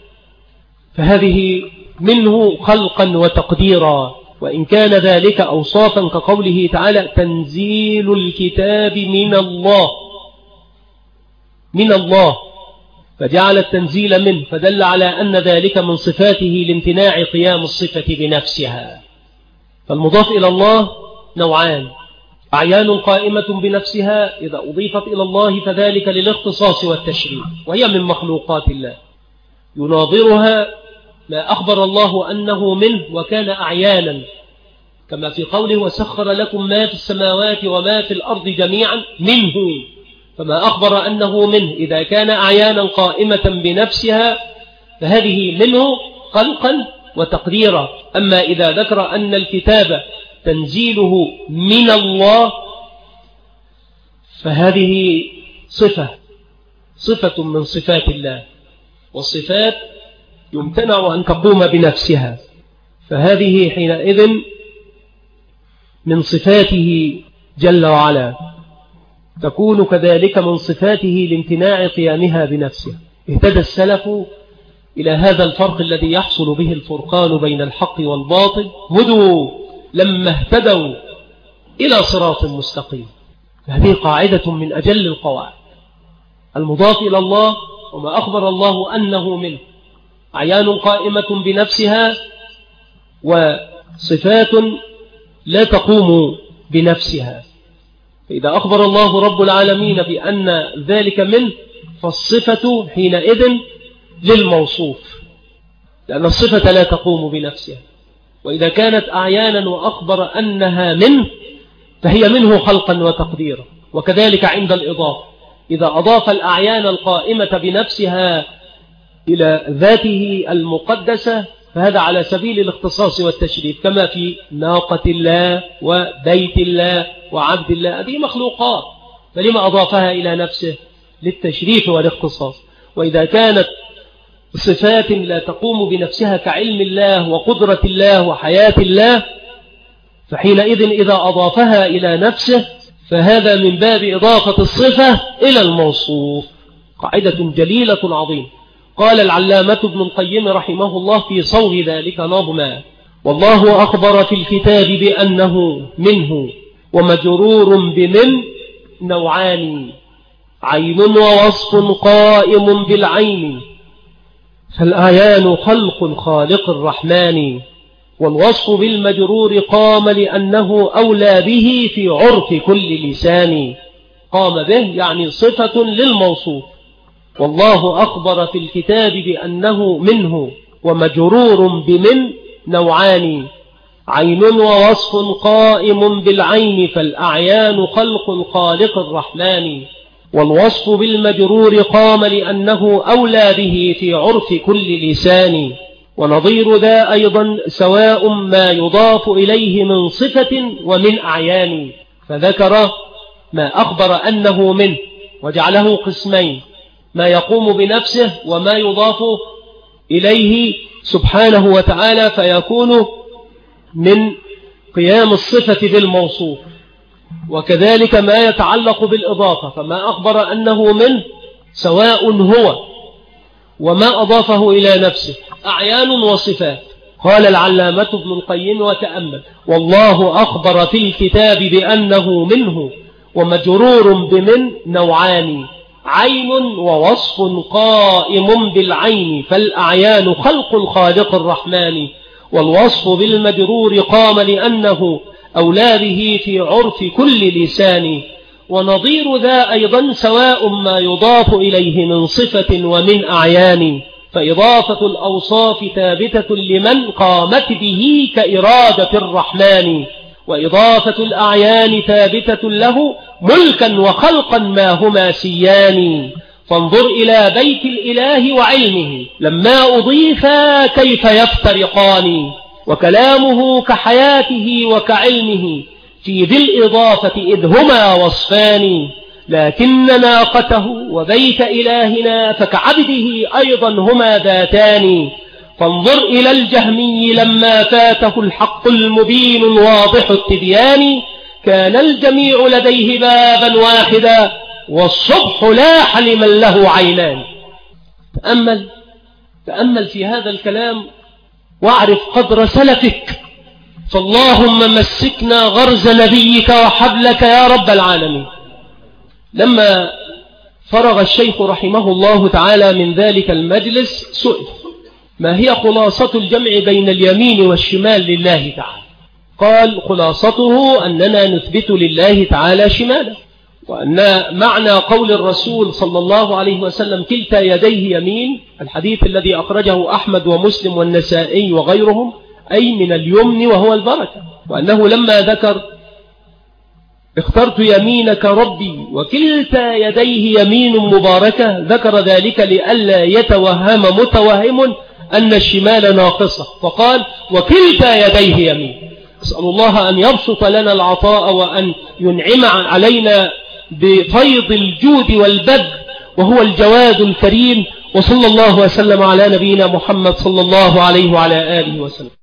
فهذه منه خلقا وتقديرا، وإن كان ذلك أوصافا كقوله تعالى: تنزيل الكتاب من الله، فجعل التنزيل منه، فدل على أن ذلك من صفاته لامتناع قيام الصفة بنفسها. فالمضاف إلى الله نوعان: أعيان قائمة بنفسها إذا أضيفت إلى الله فذلك للاختصاص والتشريف، وهي من مخلوقات الله، يناظرها ما أخبر الله أنه منه وكان أعيانا، كما في قوله: وسخر لكم ما في السماوات وما في الأرض جميعا منه. فما أخبر أنه منه إذا كان أعيانا قائمة بنفسها فهذه منه خلقا وتقديرا. أما إذا ذكر أن الكتاب تنزيله من الله فهذه صفة من صفات الله، والصفات يمتنع أن تقوم بنفسها، فهذه حينئذ من صفاته جل وعلا. تكون كذلك من صفاته لامتناع قيامها بنفسه. اهتدى السلف إلى هذا الفرق الذي يحصل به الفرقان بين الحق والباطل، هدوا لما اهتدوا إلى صراط مستقيم. هذه قاعدة من أجل القواعد. المضاف إلى الله وما أخبر الله أنه منه أعيان قائمة بنفسها وصفات لا تقوم بنفسها. فإذا أخبر الله رب العالمين بأن ذلك منه فالصفة حينئذ للموصوف، لأن الصفة لا تقوم بنفسها. وإذا كانت أعيانا وأخبر أنها منه فهي منه خلقا وتقديرا. وكذلك عند الإضافة، إذا أضاف الأعيان القائمة بنفسها إلى ذاته المقدسة فهذا على سبيل الاختصاص والتشريف، كما في ناقة الله وبيت الله وعبد الله، هذه مخلوقات، فلما أضافها إلى نفسه؟ للتشريف والاختصاص. وإذا كانت صفات لا تقوم بنفسها كعلم الله وقدرة الله وحياة الله فحينئذ إذا أضافها إلى نفسه فهذا من باب إضافة الصفة إلى الموصوف. قاعدة جليلة عظيمة. قال العلامة ابن القيم رحمه الله في صوغ ذلك نظما: والله أخبر في الكتاب بأنه منه ومجرور بمن نوعان، عين ووصف قائم بالعين، فالآيان خلق خالق الرحمن، والوصف بالمجرور قام لأنه أولى به في عرف كل لسان. قام به يعني صفة للموصوف. والله أخبر في الكتاب بأنه منه ومجرور بمن نوعان، عين ووصف قائم بالعين، فالأعيان خلق خالق الرحمن، والوصف بالمجرور قام لأنه أولى به في عرف كل لسان. ونظير ذا أيضا سواء ما يضاف إليه من صفة ومن أعيان. فذكر ما أخبر أنه منه وجعله قسمين: ما يقوم بنفسه وما يضاف إليه سبحانه وتعالى، فيكون من قيام الصفة بالموصوف. وكذلك ما يتعلق بالإضافة، فما أخبر أنه منه سواء هو وما أضافه إلى نفسه أعيان وصفات. قال العلامة ابن القيم وتأمل: والله أخبر في الكتاب بأنه منه ومجرور بمن نوعان، عين ووصف قائم بالعين، فالأعيان خلق الخالق الرحمن، والوصف بالمجرور قام لأنه أولى به في عرف كل لسان. ونظير ذا أيضا سواء ما يضاف إليه من صفة ومن أعيان، فإضافة الأوصاف ثابتة لمن قامت به كإرادة الرحمن، وإضافة الأعيان ثابتة له ملكا وخلقا ما هما سيان. فانظر إلى بيت الإله وعلمه لما أضيفا كيف يفترقان، وكلامه كحياته وكعلمه في ذي الإضافة إذ هما وصفان. لكن ناقته وبيت إلهنا فكعبده أيضا هما ذاتان. فانظر إلى الجهمي لما فاته الحق المبين واضح التبيان، كان الجميع لديه بابا واحدا والصبح لاح لمن له عينان. تأمل في هذا الكلام واعرف قدر سلفك، فاللهم مسكنا غرز نبيك وحبلك يا رب العالمين. لما فرغ الشيخ رحمه الله تعالى من ذلك المجلس سئل: ما هي خلاصة الجمع بين اليمين والشمال لله تعالى؟ قال: خلاصته أننا نثبت لله تعالى شمالا، وأن معنى قول الرسول صلى الله عليه وسلم كلتا يديه يمين، الحديث الذي أخرجه أحمد ومسلم والنسائي وغيرهم، أي من اليمن وهو البركة. وأنه لما ذكر اخترت يمينك ربي وكلتا يديه يمين مباركة، ذكر ذلك لئلا يتوهم متوهم أن الشمال ناقصة، فقال وكلتا يديه يمين. أسأل الله أن يبسط لنا العطاء وأن ينعم علينا بفيض الجود والبذل، وهو الجواد الكريم. وصلى الله وسلم على نبينا محمد صلى الله عليه وعلى آله وسلم.